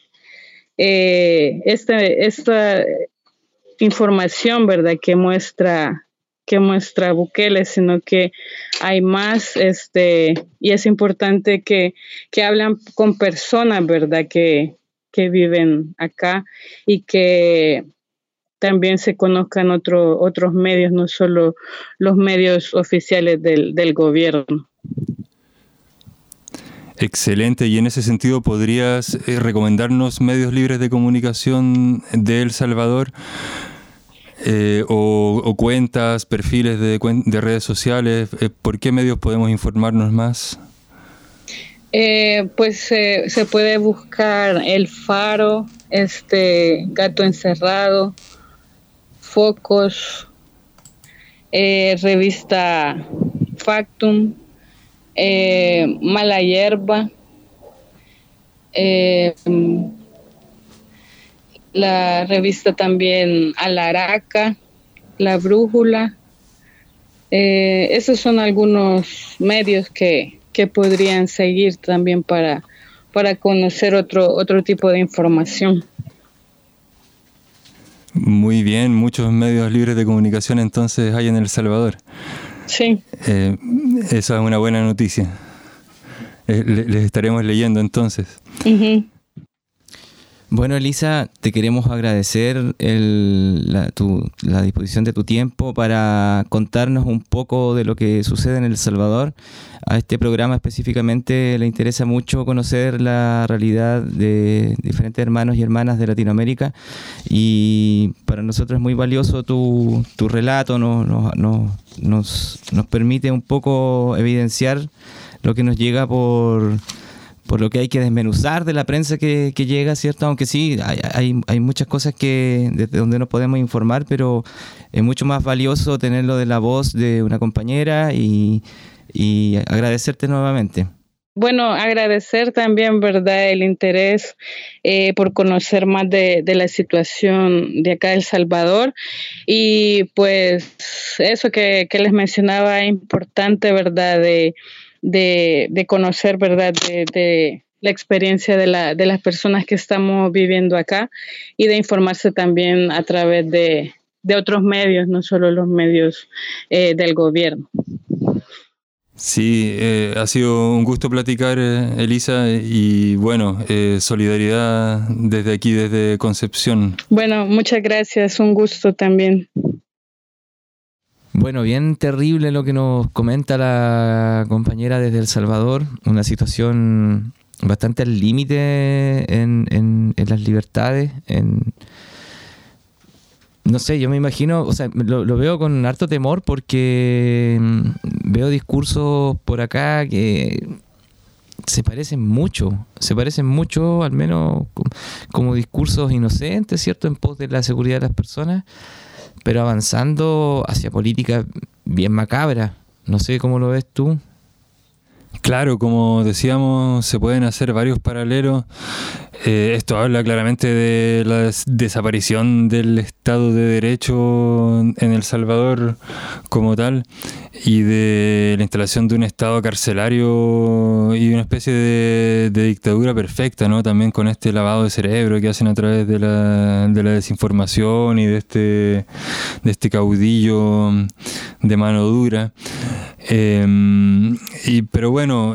información, ¿verdad? que muestra Bukele, sino que hay más, y es importante que hablan con personas, ¿verdad? que viven acá y que también se conozcan otros medios, no solo los medios oficiales del gobierno. Excelente, y en ese sentido, ¿podrías recomendarnos medios libres de comunicación de El Salvador? O cuentas, perfiles de redes sociales. ¿Por qué medios podemos informarnos más? Pues se puede buscar El Faro, Gato Encerrado, Focos, revista Factum, Mala Hierba, la revista también Alaraca, La Brújula. Esos son algunos medios que podrían seguir también para conocer otro tipo de información. Muy bien, muchos medios libres de comunicación entonces hay en El Salvador. Sí. Esa es una buena noticia. Les estaremos leyendo entonces. Uh-huh. Bueno, Elisa, te queremos agradecer la disposición de tu tiempo para contarnos un poco de lo que sucede en El Salvador. A este programa específicamente le interesa mucho conocer la realidad de diferentes hermanos y hermanas de Latinoamérica, y para nosotros es muy valioso tu relato. Nos permite un poco evidenciar lo que nos llega por lo que hay que desmenuzar de la prensa que llega, ¿cierto? Aunque sí, hay muchas cosas desde donde nos podemos informar, pero es mucho más valioso tenerlo de la voz de una compañera, y agradecerte nuevamente. Bueno, agradecer también, ¿verdad?, el interés por conocer más de la situación de acá de El Salvador, y pues eso que les mencionaba es importante, ¿verdad?, de conocer, ¿verdad?, de la experiencia de las personas que estamos viviendo acá, y de informarse también a través de otros medios, no solo los medios del gobierno. Sí, ha sido un gusto platicar, Elisa, y bueno, solidaridad desde aquí, desde Concepción. Bueno, muchas gracias, un gusto también. Bueno, bien terrible lo que nos comenta la compañera desde El Salvador, una situación bastante al límite en las libertades. No sé, yo me imagino, o sea, lo veo con harto temor, porque veo discursos por acá que se parecen mucho, al menos como discursos inocentes, ¿cierto?, en pos de la seguridad de las personas, pero avanzando hacia políticas bien macabras. No sé cómo lo ves tú. Claro, como decíamos, se pueden hacer varios paralelos. Esto habla claramente de la desaparición del Estado de Derecho en El Salvador como tal, y de la instalación de un Estado carcelario y una especie de dictadura perfecta, ¿no? También con este lavado de cerebro que hacen a través de la desinformación y de este caudillo de mano dura. Pero bueno,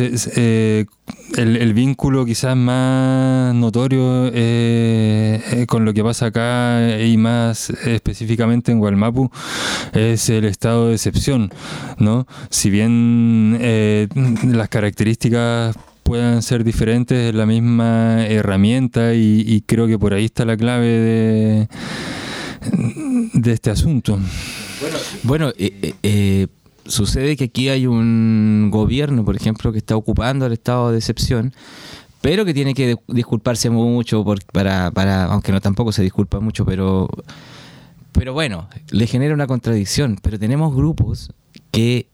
el vínculo quizás más notorio con lo que pasa acá, y más específicamente en Wallmapu, es el estado de excepción, ¿no? Si bien las características puedan ser diferentes, es la misma herramienta, y creo que por ahí está la clave de este asunto. Bueno, sucede que aquí hay un gobierno, por ejemplo, que está ocupando el estado de excepción, pero que tiene que disculparse mucho para aunque no tampoco se disculpa mucho, pero Pero bueno, le genera una contradicción. Pero tenemos grupos que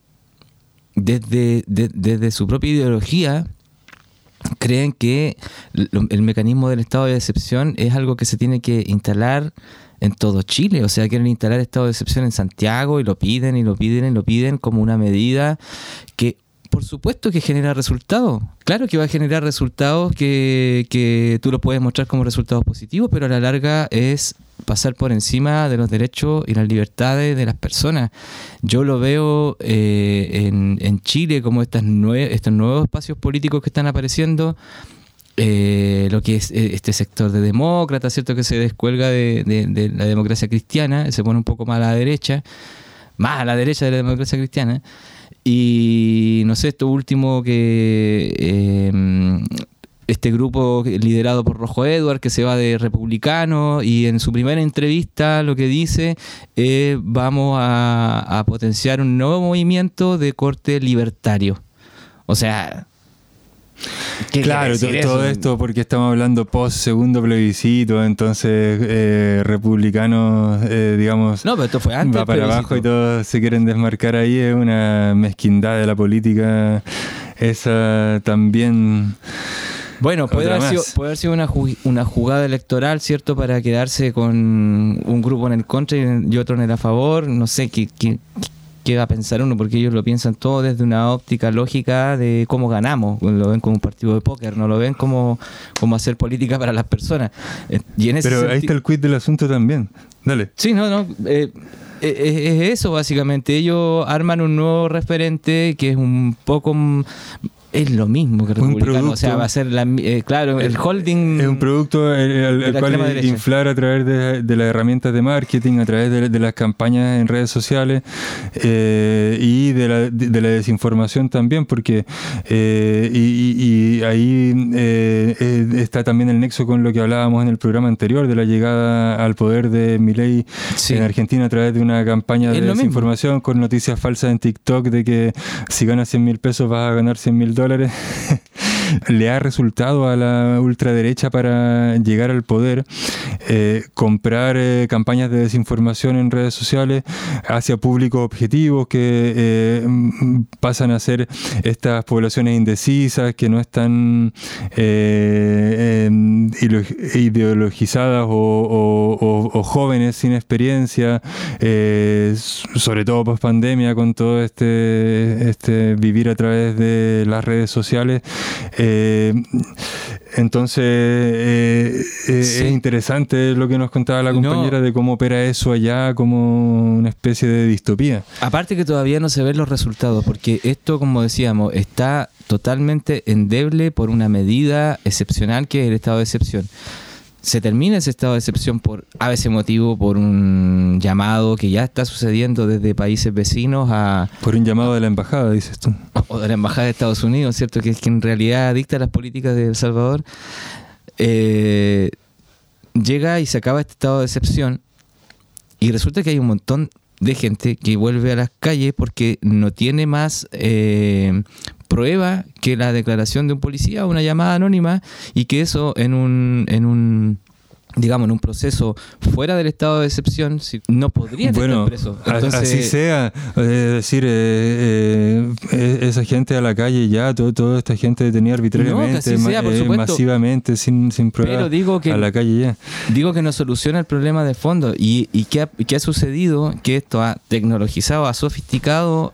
desde su propia ideología creen que el mecanismo del estado de excepción es algo que se tiene que instalar en todo Chile. O sea, quieren instalar estado de excepción en Santiago y lo piden como una medida que, por supuesto, que genera resultados. Claro que va a generar resultados que tú los puedes mostrar como resultados positivos, pero a la larga es pasar por encima de los derechos y las libertades de las personas. Yo lo veo en Chile como estos nuevos espacios políticos que están apareciendo, lo que es este sector de demócratas, ¿cierto? Que se descuelga de la democracia cristiana, se pone un poco más a la derecha de la democracia cristiana. Y no sé, esto último que este grupo liderado por Rojo Edward, que se va de republicano, y en su primera entrevista lo que dice es: vamos a potenciar un nuevo movimiento de corte libertario. O sea, claro, todo esto porque estamos hablando post segundo plebiscito, entonces republicanos, digamos, no, pero esto fue antes va para abajo y todos se quieren desmarcar ahí. Es una mezquindad de la política esa también. Bueno, puede haber sido una jugada electoral, ¿cierto? Para quedarse con un grupo en el contra y otro en el a favor. No sé qué va a pensar uno, porque ellos lo piensan todo desde una óptica lógica de cómo ganamos. Lo ven como un partido de póker, no lo ven como hacer política para las personas. Y en ese Pero ahí está el quid del asunto también. Dale. Sí, es eso básicamente. Ellos arman un nuevo referente que es un poco... Es lo mismo que republicano, o sea, va a ser claro, el holding es un producto el cual inflar a través de las herramientas de marketing, a través de las campañas en redes sociales y de la desinformación también, porque y ahí está también el nexo con lo que hablábamos en el programa anterior de la llegada al poder de Milei en Argentina a través de una campaña de desinformación mismo, con noticias falsas en TikTok de que si ganas 100,000 pesos vas a ganar $100,000. Le ha resultado a la ultraderecha para llegar al poder comprar campañas de desinformación en redes sociales hacia públicos objetivos que pasan a ser estas poblaciones indecisas que no están ideologizadas o jóvenes sin experiencia, sobre todo post pandemia, con todo este vivir a través de las redes sociales. Entonces es interesante lo que nos contaba la compañera de cómo opera eso allá como una especie de distopía. Aparte que todavía no se ven los resultados, porque esto, como decíamos, está totalmente endeble por una medida excepcional que es el estado de excepción. Se termina ese estado de excepción por a veces motivo, por un llamado que ya está sucediendo desde países vecinos por un llamado de la embajada, dices tú. O de la embajada de Estados Unidos, ¿cierto? Que es que en realidad dicta las políticas de El Salvador. Llega y se acaba este estado de excepción y resulta que hay un montón de gente que vuelve a las calles porque no tiene más prueba que la declaración de un policía o una llamada anónima, y que eso en un proceso fuera del estado de excepción no podrían estar presos. Entonces, así sea, es decir, esa gente a la calle ya, toda esta gente detenida arbitrariamente, masivamente, sin pruebas, a la calle ya. Digo que no soluciona el problema de fondo, y ¿qué ha sucedido? Que esto ha tecnologizado, ha sofisticado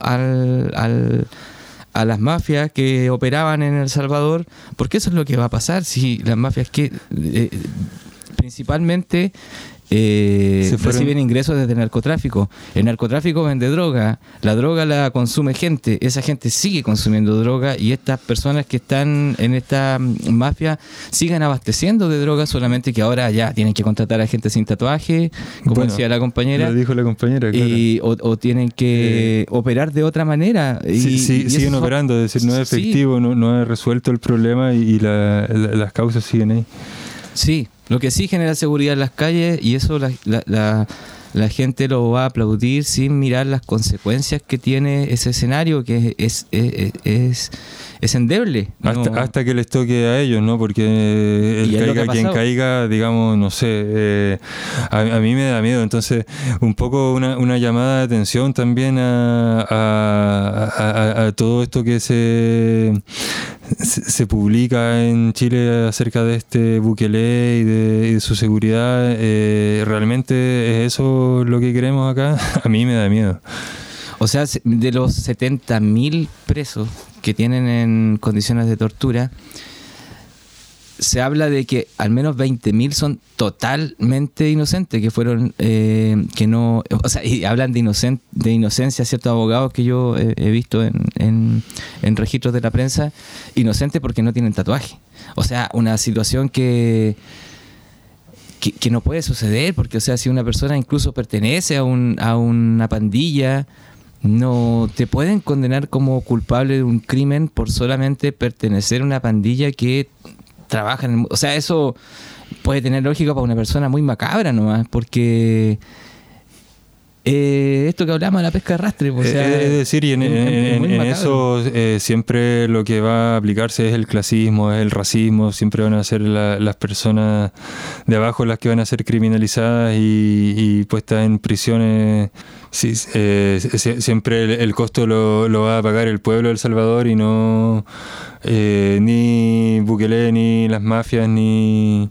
a las mafias que operaban en El Salvador, porque eso es lo que va a pasar si las mafias que principalmente reciben ingresos desde el narcotráfico. El narcotráfico vende droga, la droga la consume gente, esa gente sigue consumiendo droga, y estas personas que están en esta mafia siguen abasteciendo de droga, solamente que ahora ya tienen que contratar a gente sin tatuaje, como decía la compañera. Lo dijo la compañera, claro. O tienen que operar de otra manera. Siguen operando, es decir, no es efectivo, no ha resuelto el problema y las causas siguen ahí. Sí, lo que sí genera seguridad en las calles, y eso la gente lo va a aplaudir sin mirar las consecuencias que tiene ese escenario, que es endeble. Hasta que les toque a ellos, ¿no? Porque caiga quien caiga, digamos, no sé, a mí me da miedo. Entonces, un poco una llamada de atención también a todo esto que se publica en Chile acerca de este Bukele y de su seguridad. ¿Realmente es eso lo que queremos acá? A mí me da miedo. O sea, de los 70.000 presos que tienen en condiciones de tortura, se habla de que al menos 20.000 son totalmente inocentes, que fueron, que no, o sea, y hablan de inocencia ciertos abogados que yo he visto en registros de la prensa, inocentes porque no tienen tatuaje. O sea, una situación que no puede suceder, porque, o sea, si una persona incluso pertenece a una pandilla, no te pueden condenar como culpable de un crimen por solamente pertenecer a una pandilla que trabaja en el... O sea, eso puede tener lógica para una persona muy macabra nomás, porque esto que hablamos de la pesca de arrastre, o sea, es decir, y en eso siempre lo que va a aplicarse es el clasismo, es el racismo, siempre van a ser las personas de abajo las que van a ser criminalizadas y puestas en prisiones. Sí, siempre el costo lo va a pagar el pueblo de El Salvador y no ni Bukele, ni las mafias, ni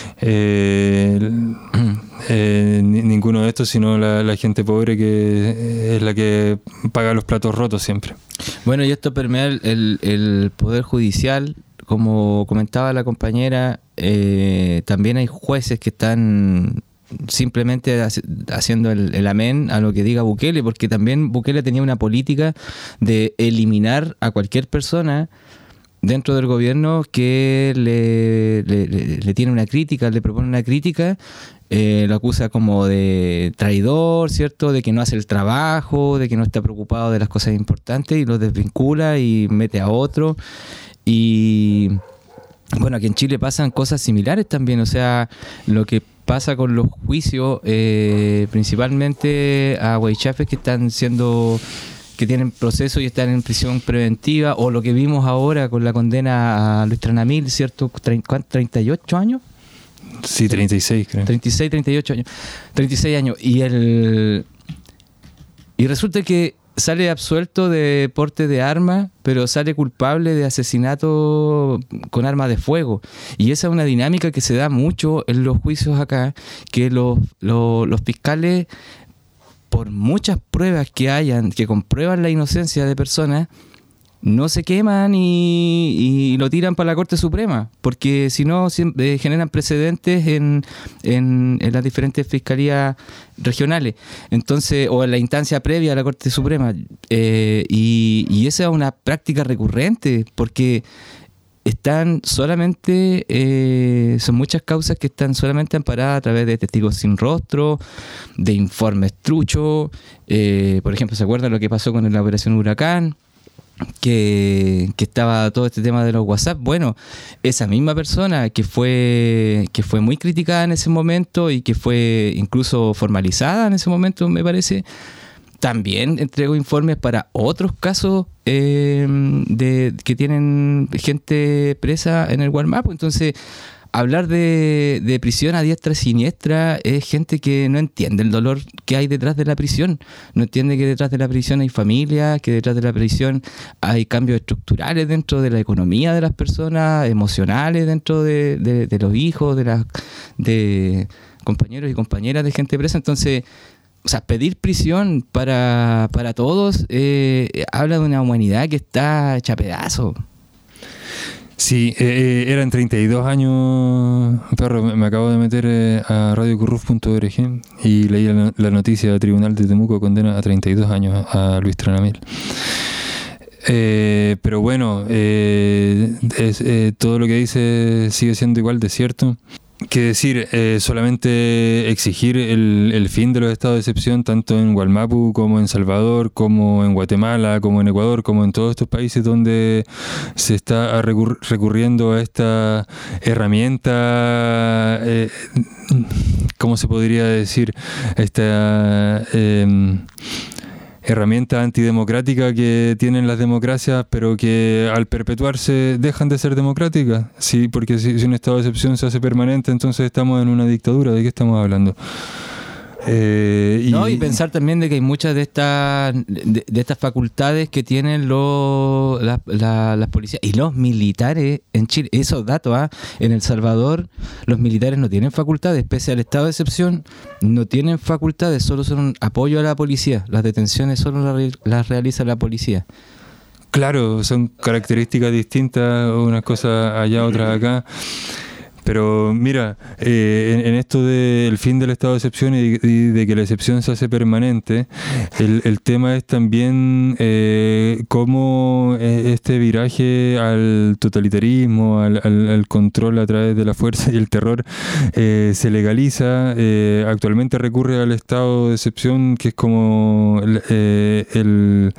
ninguno de estos, sino la gente pobre, que es la que paga los platos rotos siempre. Bueno, y esto permea el Poder Judicial. Como comentaba la compañera, también hay jueces que están simplemente haciendo el amén a lo que diga Bukele, porque también Bukele tenía una política de eliminar a cualquier persona dentro del gobierno que le tiene una crítica, le propone una crítica, lo acusa como de traidor, ¿cierto? De que no hace el trabajo, de que no está preocupado de las cosas importantes, y lo desvincula y mete a otro. Y bueno, aquí en Chile pasan cosas similares también, o sea, lo que pasa con los juicios, principalmente a Weichafes que tienen proceso y están en prisión preventiva, o lo que vimos ahora con la condena a Luis Tranamil, ¿cierto? ¿38 años? Sí, 36 creo. 36, 38 años. 36 años. Y resulta que sale absuelto de porte de armas, pero sale culpable de asesinato con arma de fuego. Y esa es una dinámica que se da mucho en los juicios acá, que los fiscales, por muchas pruebas que hayan, que comprueban la inocencia de personas, no se queman y lo tiran para la Corte Suprema, porque si no generan precedentes en las diferentes fiscalías regionales, entonces, o en la instancia previa a la Corte Suprema, y esa es una práctica recurrente, porque están solamente, son muchas causas que están solamente amparadas a través de testigos sin rostro, de informes truchos. Por ejemplo, ¿se acuerdan lo que pasó con la Operación Huracán? Que estaba todo este tema de los WhatsApp. Bueno, esa misma persona que fue muy criticada en ese momento y que fue incluso formalizada en ese momento, me parece, también entregó informes para otros casos que tienen gente presa en el Gualmapu. Entonces, hablar de prisión a diestra y siniestra es gente que no entiende el dolor que hay detrás de la prisión. No entiende que detrás de la prisión hay familia, que detrás de la prisión hay cambios estructurales dentro de la economía de las personas, emocionales dentro de los hijos, de compañeros y compañeras de gente presa. Entonces, o sea, pedir prisión para todos habla de una humanidad que está hecha pedazo. Sí, eran 32 años, perro, me acabo de meter a radiocurruf.org y leí la noticia del Tribunal de Temuco condena a 32 años a Luis Tranamil. Pero bueno, todo lo que dice sigue siendo igual de cierto. que decir, solamente exigir el fin de los estados de excepción, tanto en Wallmapu como en Salvador, como en Guatemala, como en Ecuador, como en todos estos países donde se está recurriendo a esta herramienta, ¿cómo se podría decir? Esta herramienta antidemocrática que tienen las democracias, pero que al perpetuarse dejan de ser democráticas. Sí, porque si un estado de excepción se hace permanente, entonces estamos en una dictadura. ¿De qué estamos hablando? Y pensar también de que hay muchas de estas facultades que tienen las policías y los militares en Chile. Esos datos, en El Salvador los militares no tienen facultades, pese al estado de excepción, no tienen facultades, solo son un apoyo a la policía. Las detenciones solo las realiza la policía. Claro, son características distintas, unas cosas allá, otras acá. Pero mira, en esto del fin del estado de excepción y de que la excepción se hace permanente, el tema es también cómo este viraje al totalitarismo, al control a través de la fuerza y el terror se legaliza. Actualmente recurre al estado de excepción, que es como el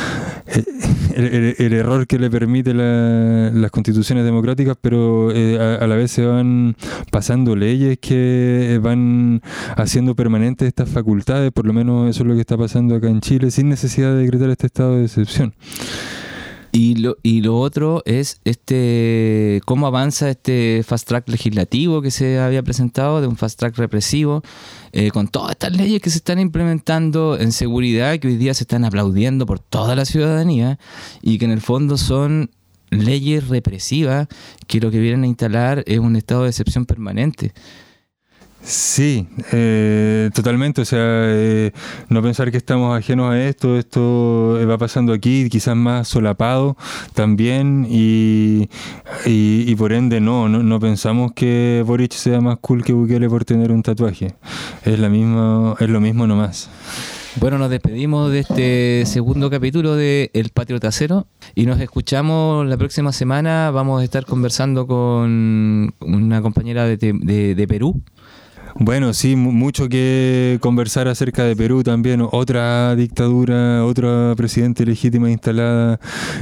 error que le permite las constituciones democráticas, pero a la vez se van pasando leyes que van haciendo permanentes estas facultades. Por lo menos eso es lo que está pasando acá en Chile, sin necesidad de decretar este estado de excepción. Y lo otro es cómo avanza este fast track legislativo que se había presentado, de un fast track represivo, con todas estas leyes que se están implementando en seguridad, que hoy día se están aplaudiendo por toda la ciudadanía y que en el fondo son leyes represivas que lo que vienen a instalar es un estado de excepción permanente. Sí, totalmente. O sea, no pensar que estamos ajenos a esto va pasando aquí, quizás más solapado también, y por ende no pensamos que Boric sea más cool que Bukele por tener un tatuaje. Es lo mismo nomás. Bueno, nos despedimos de este segundo capítulo de El Patio Trasero y nos escuchamos la próxima semana. Vamos a estar conversando con una compañera de Perú. Bueno, sí, mucho que conversar acerca de Perú también. Otra dictadura, otra presidenta legítima instalada,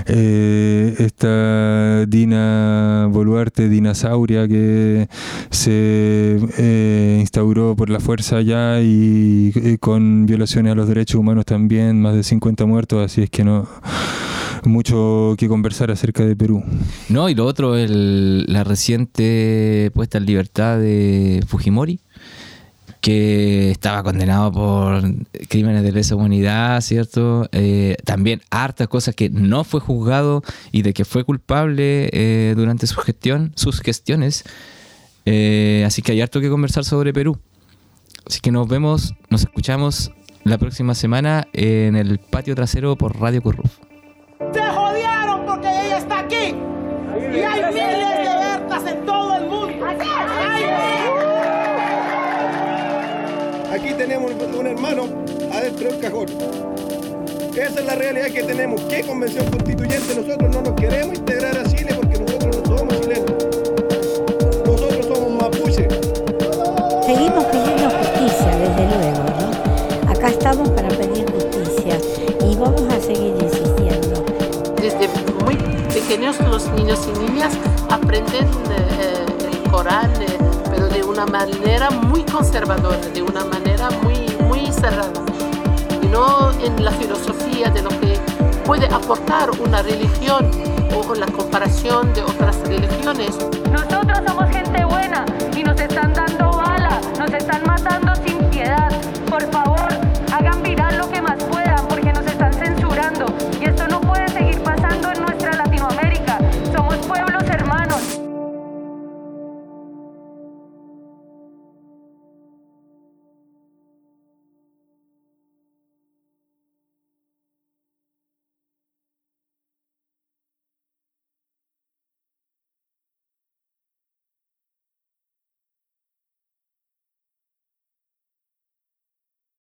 esta Dina Boluarte, Dinasauria, que se instauró por la fuerza allá y con violaciones a los derechos humanos también, más de 50 muertos, así es que no... Mucho que conversar acerca de Perú. No, y lo otro, la reciente puesta en libertad de Fujimori, que estaba condenado por crímenes de lesa humanidad, ¿cierto? También hartas cosas que no fue juzgado y de que fue culpable durante sus gestiones. Así que hay harto que conversar sobre Perú. Así que nos escuchamos la próxima semana en El Patio Trasero por Radio Curruf. Se jodieron porque ella está aquí. Y hay miles de Bertas en todo el mundo. Aquí tenemos un hermano adentro del cajón. Esa es la realidad que tenemos. ¿Qué convención constituyente? Nosotros no nos queremos integrar a Chile porque nosotros no somos chilenos. Nosotros somos mapuches. Seguimos pidiendo justicia, desde luego, ¿no? Acá estamos para pedir justicia y vamos a seguir insistiendo. Desde muy pequeños los niños y niñas aprenden el Corán, pero de una manera muy conservadora, de una manera muy cerrada, y no en la filosofía de lo que puede aportar una religión o la comparación de otras religiones. Nosotros somos